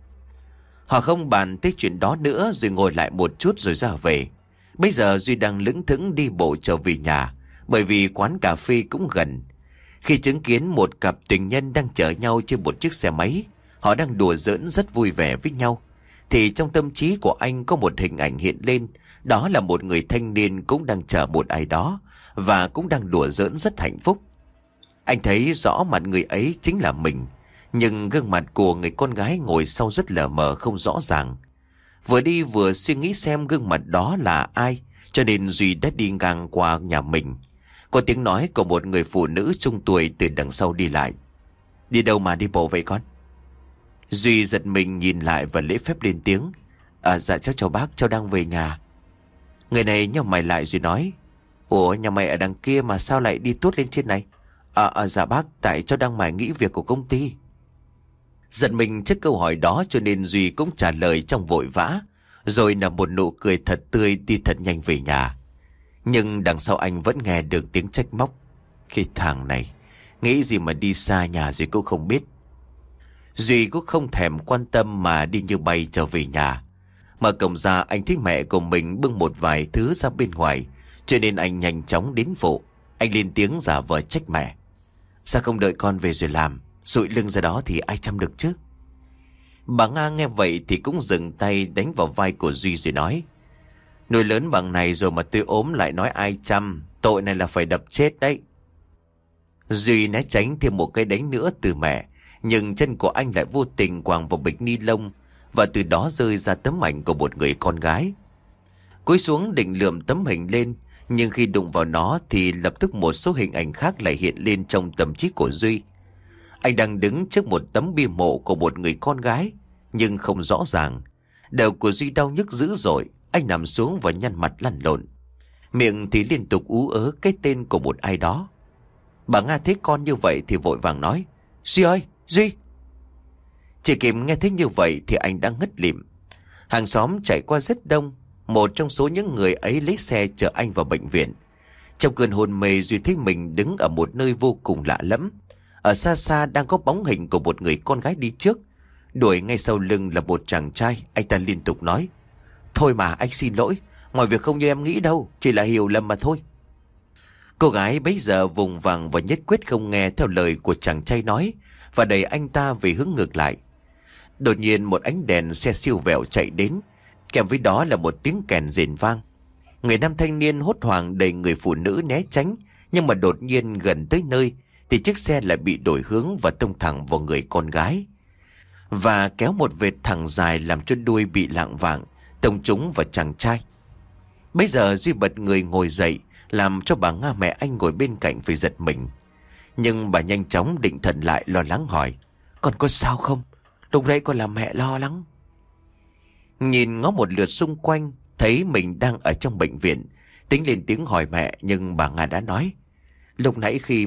Họ không bàn tới chuyện đó nữa, rồi ngồi lại một chút rồi ra về. Bây giờ Duy đang lững thững đi bộ trở về nhà, bởi vì quán cà phê cũng gần. Khi chứng kiến một cặp tình nhân đang chở nhau trên một chiếc xe máy, họ đang đùa giỡn rất vui vẻ với nhau, thì trong tâm trí của anh có một hình ảnh hiện lên, Đó là một người thanh niên cũng đang chờ một ai đó và cũng đang đùa giỡn rất hạnh phúc. Anh thấy rõ mặt người ấy chính là mình, nhưng gương mặt của người con gái ngồi sau rất lờ mờ không rõ ràng. Vừa đi vừa suy nghĩ xem gương mặt đó là ai, cho nên Duy đã đi ngang qua nhà mình. Có tiếng nói của một người phụ nữ trung tuổi từ đằng sau đi lại. Đi đâu mà đi bộ vậy con? Duy giật mình nhìn lại và lễ phép lên tiếng. Dạ cháu chào bác, cháu đang về nhà. Người này nhíu mày lại rồi nói. Ủa, nhà mày ở đằng kia mà sao lại đi tuốt lên trên này? Dạ bác, tại cháu đang mải nghĩ việc của công ty. Giật mình trước câu hỏi đó cho nên Duy cũng trả lời trong vội vã, rồi nở một nụ cười thật tươi đi thật nhanh về nhà. Nhưng đằng sau anh vẫn nghe được tiếng trách móc. Cái thằng này, nghĩ gì mà đi xa nhà rồi cũng không biết. Duy cũng không thèm quan tâm mà đi như bay trở về nhà. Mở cổng ra anh thấy mẹ của mình bưng một vài thứ ra bên ngoài, cho nên anh nhanh chóng đến phụ. Anh lên tiếng giả vờ trách mẹ. Sao không đợi con về rồi làm? Dụi lưng ra đó thì ai chăm được chứ? Bà Nga nghe vậy thì cũng dừng tay đánh vào vai của Duy rồi nói. Nuôi lớn bằng này rồi mà tôi ốm lại nói ai chăm. Tội này là phải đập chết đấy. Duy né tránh thêm một cái đánh nữa từ mẹ, nhưng chân của anh lại vô tình quàng vào bịch ni lông, và từ đó rơi ra tấm ảnh của một người con gái. Cúi xuống định lượm tấm hình lên, nhưng khi đụng vào nó thì lập tức một số hình ảnh khác lại hiện lên trong tâm trí của Duy. Anh đang đứng trước một tấm bia mộ của một người con gái, nhưng không rõ ràng. Đầu của Duy đau nhức dữ dội, anh nằm xuống và nhăn mặt lăn lộn. Miệng thì liên tục ú ớ cái tên của một ai đó. Bà Nga thấy con như vậy thì vội vàng nói. Duy ơi, Duy! Chỉ kịp nghe thấy như vậy thì anh đã ngất lịm. Hàng xóm chạy qua rất đông. Một trong số những người ấy lấy xe chở anh vào bệnh viện. Trong cơn hôn mê, Duy thấy mình đứng ở một nơi vô cùng lạ lẫm. Ở xa xa đang có bóng hình của một người con gái đi trước. Đuổi ngay sau lưng là một chàng trai. Anh ta liên tục nói. Thôi mà anh xin lỗi, mọi việc không như em nghĩ đâu, chỉ là hiểu lầm mà thôi. Cô gái bấy giờ vùng vằng và nhất quyết không nghe theo lời của chàng trai nói, và đẩy anh ta về hướng ngược lại. Đột nhiên một ánh đèn xe siêu vẹo chạy đến, kèm với đó là một tiếng kèn rền vang. Người nam thanh niên hốt hoảng đẩy người phụ nữ né tránh, nhưng mà đột nhiên gần tới nơi thì chiếc xe lại bị đổi hướng và tông thẳng vào người con gái, và kéo một vệt thẳng dài làm cho đuôi bị lạng vạng tông trúng vào chàng trai. Bây giờ Duy bật người ngồi dậy, làm cho bà Nga mẹ anh ngồi bên cạnh phải giật mình. Nhưng bà nhanh chóng định thần lại, lo lắng hỏi. Con có sao không? Lúc nãy con làm mẹ lo lắng. Nhìn ngó một lượt xung quanh, thấy mình đang ở trong bệnh viện, tính lên tiếng hỏi mẹ, nhưng bà Nga đã nói. Lúc nãy khi...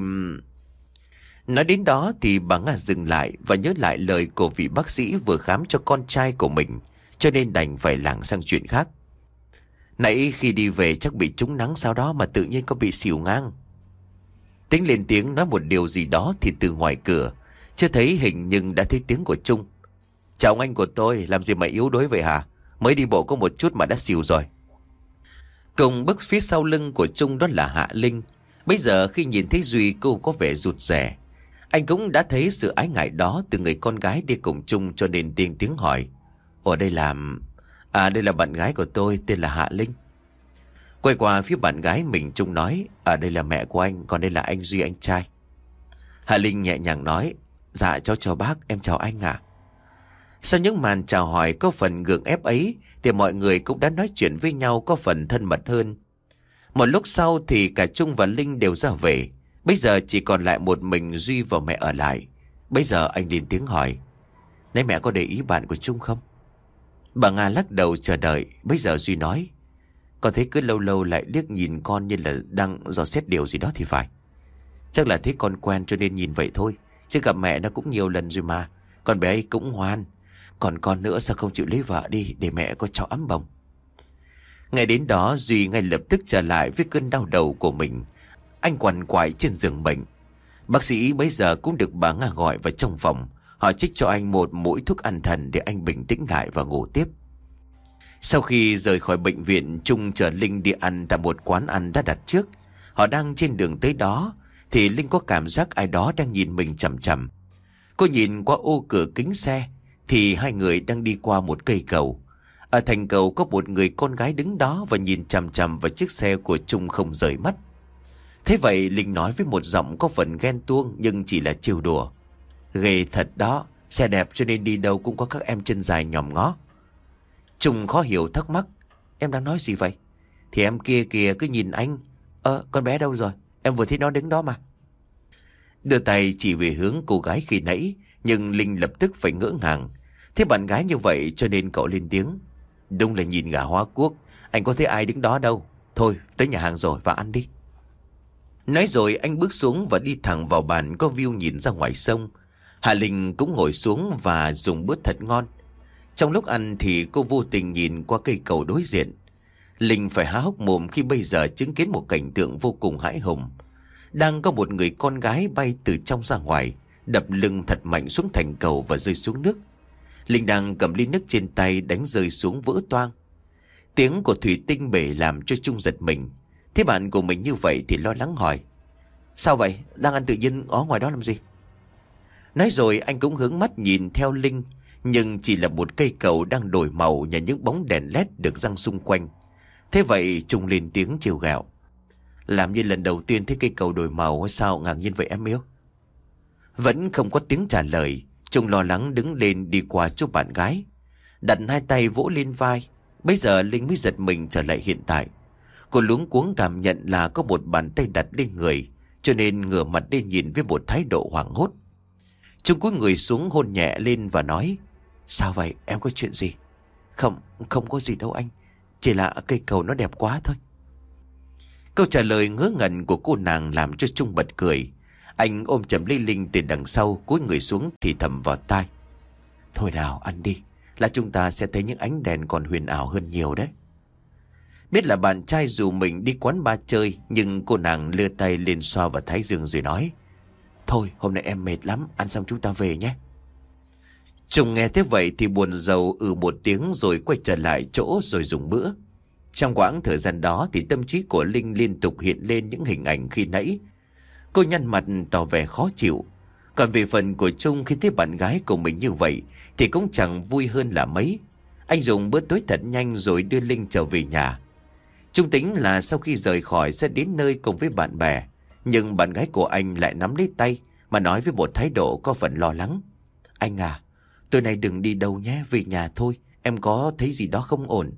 Nói đến đó thì bà Nga dừng lại và nhớ lại lời của vị bác sĩ vừa khám cho con trai của mình, cho nên đành phải lảng sang chuyện khác. Nãy khi đi về chắc bị trúng nắng sau đó mà tự nhiên có bị xỉu ngang. Tính lên tiếng nói một điều gì đó thì từ ngoài cửa, chưa thấy hình nhưng đã thấy tiếng của Trung. Chào anh của tôi, làm gì mà yếu đuối vậy hả? Mới đi bộ có một chút mà đã xỉu rồi. Cùng bước phía sau lưng của Trung đó là Hạ Linh. Bây giờ khi nhìn thấy Duy, cô có vẻ rụt rè. Anh cũng đã thấy sự ái ngại đó từ người con gái đi cùng Trung, cho nên tiên tiếng hỏi. Ở đây là... đây là bạn gái của tôi, tên là Hạ Linh. Quay qua phía bạn gái mình, Trung nói. Đây là mẹ của anh, còn đây là anh Duy, anh trai. Hạ Linh nhẹ nhàng nói. Dạ cháu chào bác, em chào anh ạ. Sau những màn chào hỏi có phần gượng ép ấy thì mọi người cũng đã nói chuyện với nhau có phần thân mật hơn. Một lúc sau thì cả Trung và Linh đều ra về. Bây giờ chỉ còn lại một mình Duy và mẹ ở lại. Bây giờ anh lên tiếng hỏi. Nãy mẹ có để ý bạn của Trung không? Bà Nga lắc đầu chờ đợi. Bây giờ Duy nói. Con thấy cứ lâu lâu lại liếc nhìn con như là đang dò xét điều gì đó thì phải. Chắc là thấy con quen cho nên nhìn vậy thôi. Chứ gặp mẹ nó cũng nhiều lần rồi mà. Con bé ấy cũng ngoan. Còn con nữa sao không chịu lấy vợ đi để mẹ có cháu ấm bồng. Ngày đến đó Duy ngay lập tức trở lại với cơn đau đầu của mình. Anh quằn quại trên giường bệnh. Bác sĩ bây giờ cũng được bà Nga gọi vào trong phòng. Họ trích cho anh một mũi thuốc an thần để anh bình tĩnh lại và ngủ tiếp. Sau khi rời khỏi bệnh viện, Trung chở Linh đi ăn tại một quán ăn đã đặt trước. Họ đang trên đường tới đó thì Linh có cảm giác ai đó đang nhìn mình chằm chằm. Cô nhìn qua ô cửa kính xe thì hai người đang đi qua một cây cầu. Ở thành cầu có một người con gái đứng đó và nhìn chằm chằm vào chiếc xe của Trung không rời mắt. Thế vậy Linh nói với một giọng có phần ghen tuông nhưng chỉ là trêu đùa. Ghê thật đó, xe đẹp cho nên đi đâu cũng có các em chân dài nhòm ngó. Trung khó hiểu thắc mắc. Em đang nói gì vậy? Thì em kia kìa cứ nhìn anh. Con bé đâu rồi? Em vừa thấy nó đứng đó mà. Đưa tay chỉ về hướng cô gái khi nãy, nhưng Linh lập tức phải ngỡ ngàng. Thế bạn gái như vậy cho nên cậu lên tiếng. Đúng là nhìn gà hóa quốc, anh có thấy ai đứng đó đâu. Thôi tới nhà hàng rồi, vào ăn đi. Nói rồi anh bước xuống và đi thẳng vào bàn có view nhìn ra ngoài sông. Hà Linh cũng ngồi xuống và dùng bữa thật ngon. Trong lúc ăn thì cô vô tình nhìn qua cây cầu đối diện. Linh phải há hốc mồm khi bây giờ chứng kiến một cảnh tượng vô cùng hãi hùng. Đang có một người con gái bay từ trong ra ngoài, đập lưng thật mạnh xuống thành cầu và rơi xuống nước. Linh đang cầm ly nước trên tay đánh rơi xuống vỡ toang. Tiếng của thủy tinh bể làm cho Trung giật mình. Thế bạn của mình như vậy thì lo lắng hỏi. Sao vậy? Đang ăn tự nhiên ở ngoài đó làm gì? Nói rồi anh cũng hướng mắt nhìn theo Linh, nhưng chỉ là một cây cầu đang đổi màu nhờ những bóng đèn led được giăng xung quanh. Thế vậy Trung lên tiếng trêu ghẹo. Làm như lần đầu tiên thấy cây cầu đổi màu hay sao, ngạc nhiên vậy em yêu? Vẫn không có tiếng trả lời. Trung lo lắng đứng lên đi qua chỗ bạn gái, đặt hai tay vỗ lên vai. Bây giờ Linh mới giật mình trở lại hiện tại. Cô luống cuống cảm nhận là có một bàn tay đặt lên người, cho nên ngửa mặt lên nhìn với một thái độ hoảng hốt. Trung cúi người xuống hôn nhẹ lên và nói. Sao vậy? Em có chuyện gì? Không có gì đâu anh. Chỉ là cây cầu nó đẹp quá thôi. Câu trả lời ngớ ngẩn của cô nàng làm cho Trung bật cười. Anh ôm chầm lấy Linh từ đằng sau, cúi người xuống thì thầm vào tai. Thôi nào, ăn đi. Là chúng ta sẽ thấy những ánh đèn còn huyền ảo hơn nhiều đấy. Biết là bạn trai dù mình đi quán bar chơi, nhưng cô nàng lđưa tay lên xoa vào thái dương rồi nói. Thôi, hôm nay em mệt lắm, ăn xong chúng ta về nhé. Trung nghe thế vậy thì buồn rầu một tiếng rồi quay trở lại chỗ rồi dùng bữa. Trong quãng thời gian đó thì tâm trí của Linh liên tục hiện lên những hình ảnh khi nãy. Cô nhăn mặt tỏ vẻ khó chịu. Còn về phần của Trung khi thấy bạn gái của mình như vậy thì cũng chẳng vui hơn là mấy. Anh dùng bữa tối thật nhanh rồi đưa Linh trở về nhà. Trung tính là sau khi rời khỏi sẽ đến nơi cùng với bạn bè. Nhưng bạn gái của anh lại nắm lấy tay mà nói với một thái độ có phần lo lắng. Anh à, tối nay đừng đi đâu nhé, về nhà thôi. Em có thấy gì đó không ổn.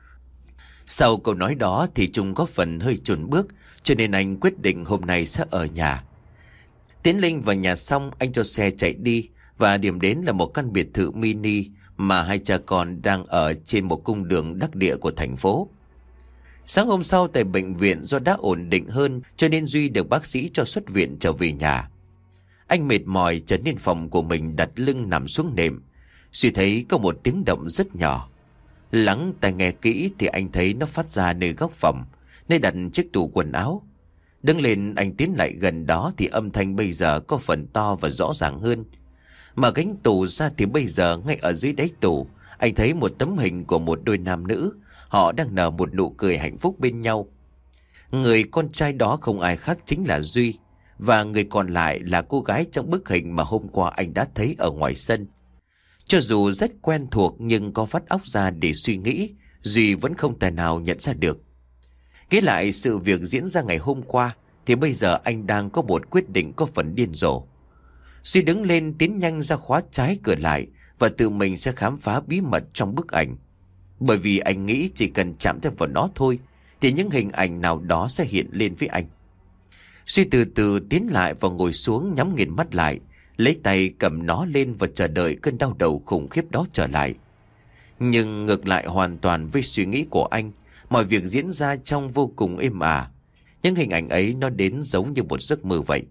Sau câu nói đó thì Trung có phần hơi chùn bước, cho nên anh quyết định hôm nay sẽ ở nhà. Tiến Linh vào nhà xong, anh cho xe chạy đi và điểm đến là một căn biệt thự mini mà hai cha con đang ở trên một cung đường đắc địa của thành phố. Sáng hôm sau tại bệnh viện, do đã ổn định hơn cho nên Duy được bác sĩ cho xuất viện trở về nhà. Anh mệt mỏi trở nên phòng của mình, đặt lưng nằm xuống nệm. Duy thấy có một tiếng động rất nhỏ. Lắng tai nghe kỹ thì anh thấy nó phát ra nơi góc phòng, nơi đặt chiếc tủ quần áo. Đứng lên anh tiến lại gần đó thì âm thanh bây giờ có phần to và rõ ràng hơn. Mở cánh tủ ra thì bây giờ ngay ở dưới đáy tủ, anh thấy một tấm hình của một đôi nam nữ. Họ đang nở một nụ cười hạnh phúc bên nhau. Người con trai đó không ai khác chính là Duy, và người còn lại là cô gái trong bức hình mà hôm qua anh đã thấy ở ngoài sân. Cho dù rất quen thuộc nhưng có vắt óc ra để suy nghĩ, Duy vẫn không thể nào nhận ra được. Kể lại sự việc diễn ra ngày hôm qua thì bây giờ anh đang có một quyết định có phần điên rồ. Duy đứng lên tiến nhanh ra khóa trái cửa lại và tự mình sẽ khám phá bí mật trong bức ảnh. Bởi vì anh nghĩ chỉ cần chạm thêm vào nó thôi thì những hình ảnh nào đó sẽ hiện lên với anh. Duy từ từ tiến lại và ngồi xuống, nhắm nghiền mắt lại, lấy tay cầm nó lên và chờ đợi cơn đau đầu khủng khiếp đó trở lại. Nhưng ngược lại hoàn toàn với suy nghĩ của anh, mọi việc diễn ra trong vô cùng êm ả. Những hình ảnh ấy nó đến giống như một giấc mơ vậy.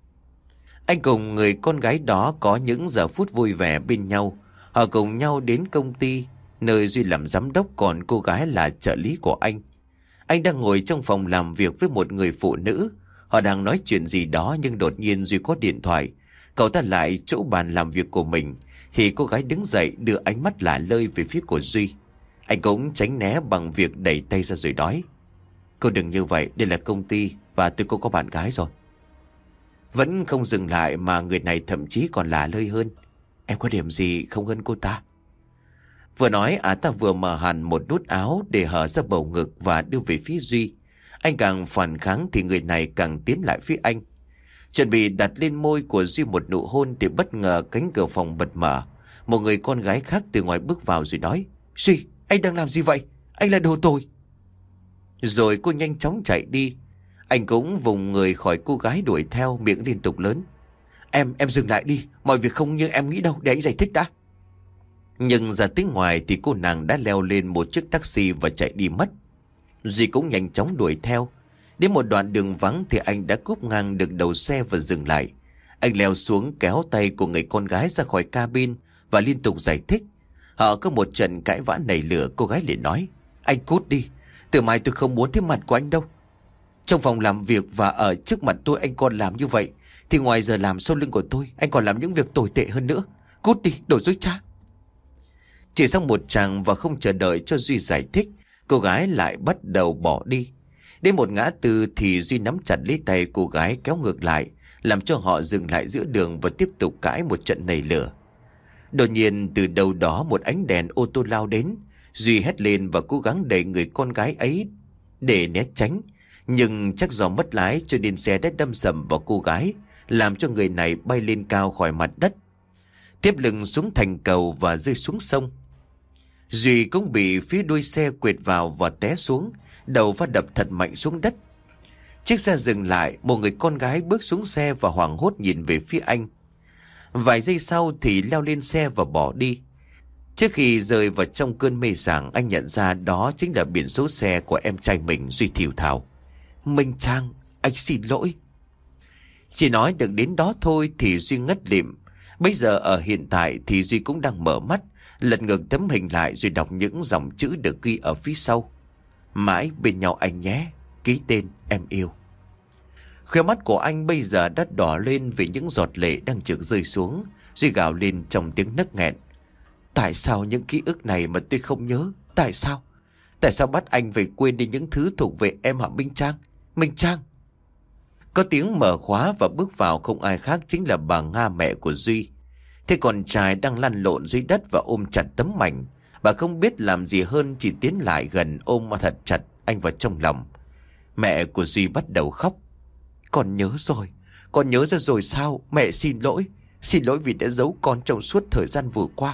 Anh cùng người con gái đó có những giờ phút vui vẻ bên nhau. Họ cùng nhau đến công ty, nơi Duy làm giám đốc, còn cô gái là trợ lý của anh. Anh đang ngồi trong phòng làm việc với một người phụ nữ. Họ đang nói chuyện gì đó nhưng đột nhiên Duy có điện thoại. Cậu ta lại chỗ bàn làm việc của mình thì cô gái đứng dậy đưa ánh mắt lả lơi về phía của Duy. Anh cũng tránh né bằng việc đẩy tay ra rồi nói. Cô đừng như vậy, đây là công ty và tôi cũng có bạn gái rồi. Vẫn không dừng lại mà người này thậm chí còn lả lơi hơn. Em có điểm gì không hơn cô ta? Vừa nói ta vừa mở hẳn một nút áo để hở ra bầu ngực và đưa về phía Duy. Anh càng phản kháng thì người này càng tiến lại phía anh. Chuẩn bị đặt lên môi của Duy một nụ hôn thì bất ngờ cánh cửa phòng bật mở. Một người con gái khác từ ngoài bước vào rồi nói: Duy, anh đang làm gì vậy? Anh là đồ tồi. Rồi cô nhanh chóng chạy đi. Anh cũng vùng người khỏi cô gái đuổi theo, miệng liên tục lớn: Em dừng lại đi, mọi việc không như em nghĩ đâu, để anh giải thích đã. Nhưng ra tới ngoài thì cô nàng đã leo lên một chiếc taxi và chạy đi mất. Duy cũng nhanh chóng đuổi theo. Đến một đoạn đường vắng thì anh đã cúp ngang được đầu xe và dừng lại. Anh leo xuống kéo tay của người con gái ra khỏi cabin và liên tục giải thích. Họ có một trận cãi vã nảy lửa, cô gái liền nói: Anh cút đi, từ mai tôi không muốn thấy mặt của anh đâu. Trong phòng làm việc và ở trước mặt tôi anh còn làm như vậy, thì ngoài giờ làm sau lưng của tôi anh còn làm những việc tồi tệ hơn nữa. Cút đi, đồ dối trá. Chỉ sau một tràng và không chờ đợi cho Duy giải thích, cô gái lại bắt đầu bỏ đi. Đến một ngã tư thì Duy nắm chặt lấy tay cô gái kéo ngược lại, làm cho họ dừng lại giữa đường và tiếp tục cãi một trận nảy lửa. Đột nhiên từ đâu đó một ánh đèn ô tô lao đến. Duy hét lên và cố gắng đẩy người con gái ấy để né tránh. Nhưng chắc do mất lái cho nên xe đã đâm sầm vào cô gái, làm cho người này bay lên cao khỏi mặt đất, tiếp lưng xuống thành cầu và rơi xuống sông. Duy cũng bị phía đuôi xe quệt vào và té xuống, đầu phát đập thật mạnh xuống đất. Chiếc xe dừng lại, một người con gái bước xuống xe và hoảng hốt nhìn về phía anh. Vài giây sau thì leo lên xe và bỏ đi. Trước khi rơi vào trong cơn mê sảng, anh nhận ra đó chính là biển số xe của em trai mình. Duy thều thào: Minh Trang, anh xin lỗi. Chỉ nói được đến đó thôi thì Duy ngất lịm. Bây giờ ở hiện tại thì Duy cũng đang mở mắt, lật ngược tấm hình lại rồi đọc những dòng chữ được ghi ở phía sau: Mãi bên nhau anh nhé, ký tên em yêu. Khóe mắt của anh bây giờ đã đỏ lên vì những giọt lệ đang trực rơi xuống. Duy gào lên trong tiếng nấc nghẹn: Tại sao những ký ức này mà tôi không nhớ? Tại sao? Tại sao bắt anh phải quên đi những thứ thuộc về em hả Minh Trang? Minh Trang! Có tiếng mở khóa và bước vào không ai khác chính là bà Nga, mẹ của Duy. Thế con trai đang lăn lộn dưới đất và ôm chặt tấm mảnh. Bà không biết làm gì hơn chỉ tiến lại gần ôm thật chặt anh vào trong lòng. Mẹ của Duy bắt đầu khóc: Con nhớ rồi, con nhớ ra rồi sao? Mẹ xin lỗi vì đã giấu con trong suốt thời gian vừa qua.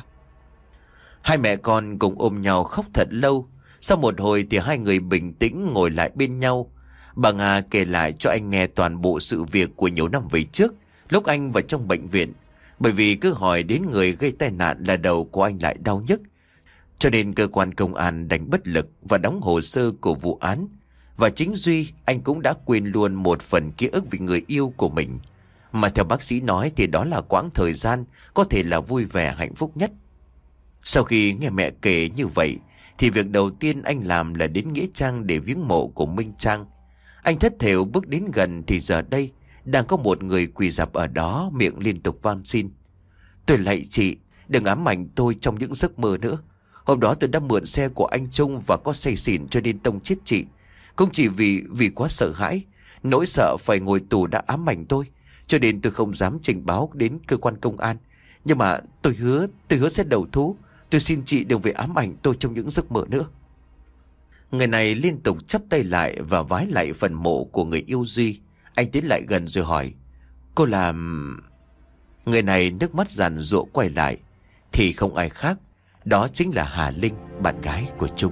Hai mẹ con cùng ôm nhau khóc thật lâu. Sau một hồi thì hai người bình tĩnh ngồi lại bên nhau. Bà Nga kể lại cho anh nghe toàn bộ sự việc của nhiều năm về trước, lúc anh vào trong bệnh viện. Bởi vì cứ hỏi đến người gây tai nạn là đầu của anh lại đau nhức, cho nên cơ quan công an đành bất lực và đóng hồ sơ của vụ án. Và chính Duy, anh cũng đã quên luôn một phần ký ức về người yêu của mình. Mà theo bác sĩ nói thì đó là quãng thời gian có thể là vui vẻ hạnh phúc nhất. Sau khi nghe mẹ kể như vậy thì việc đầu tiên anh làm là đến nghĩa trang để viếng mộ của Minh Trang. Anh thất thểu bước đến gần thì giờ đây đang có một người quỳ rạp ở đó, miệng liên tục van xin: Tôi lạy chị, đừng ám ảnh tôi trong những giấc mơ nữa. Hôm đó tôi đã mượn xe của anh Trung và có say xỉn cho nên tông chết chị. Không chỉ vì quá sợ hãi, nỗi sợ phải ngồi tù đã ám ảnh tôi, cho nên tôi không dám trình báo đến cơ quan công an. Nhưng mà tôi hứa sẽ đầu thú. Tôi xin chị đừng về ám ảnh tôi trong những giấc mơ nữa. Người này liên tục chắp tay lại và vái lại phần mộ của người yêu Duy. Anh tiến lại gần rồi hỏi: Cô làm... Người này nước mắt giàn giụa quay lại. Thì không ai khác, đó chính là Hà Linh, bạn gái của Trung.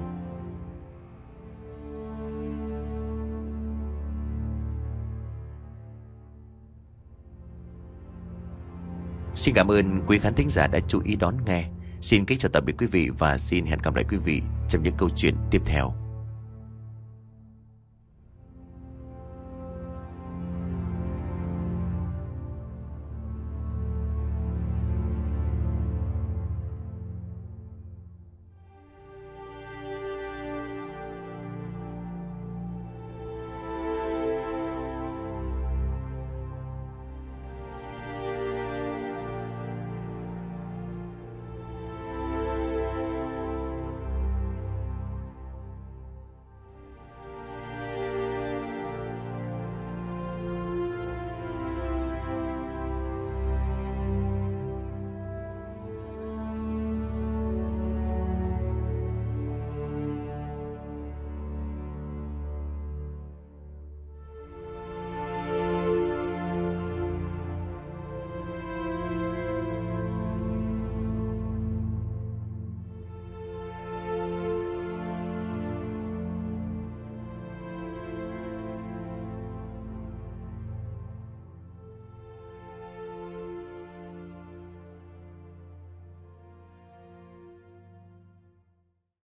Xin cảm ơn quý khán thính giả đã chú ý đón nghe. Xin kính chào tạm biệt quý vị và xin hẹn gặp lại quý vị trong những câu chuyện tiếp theo.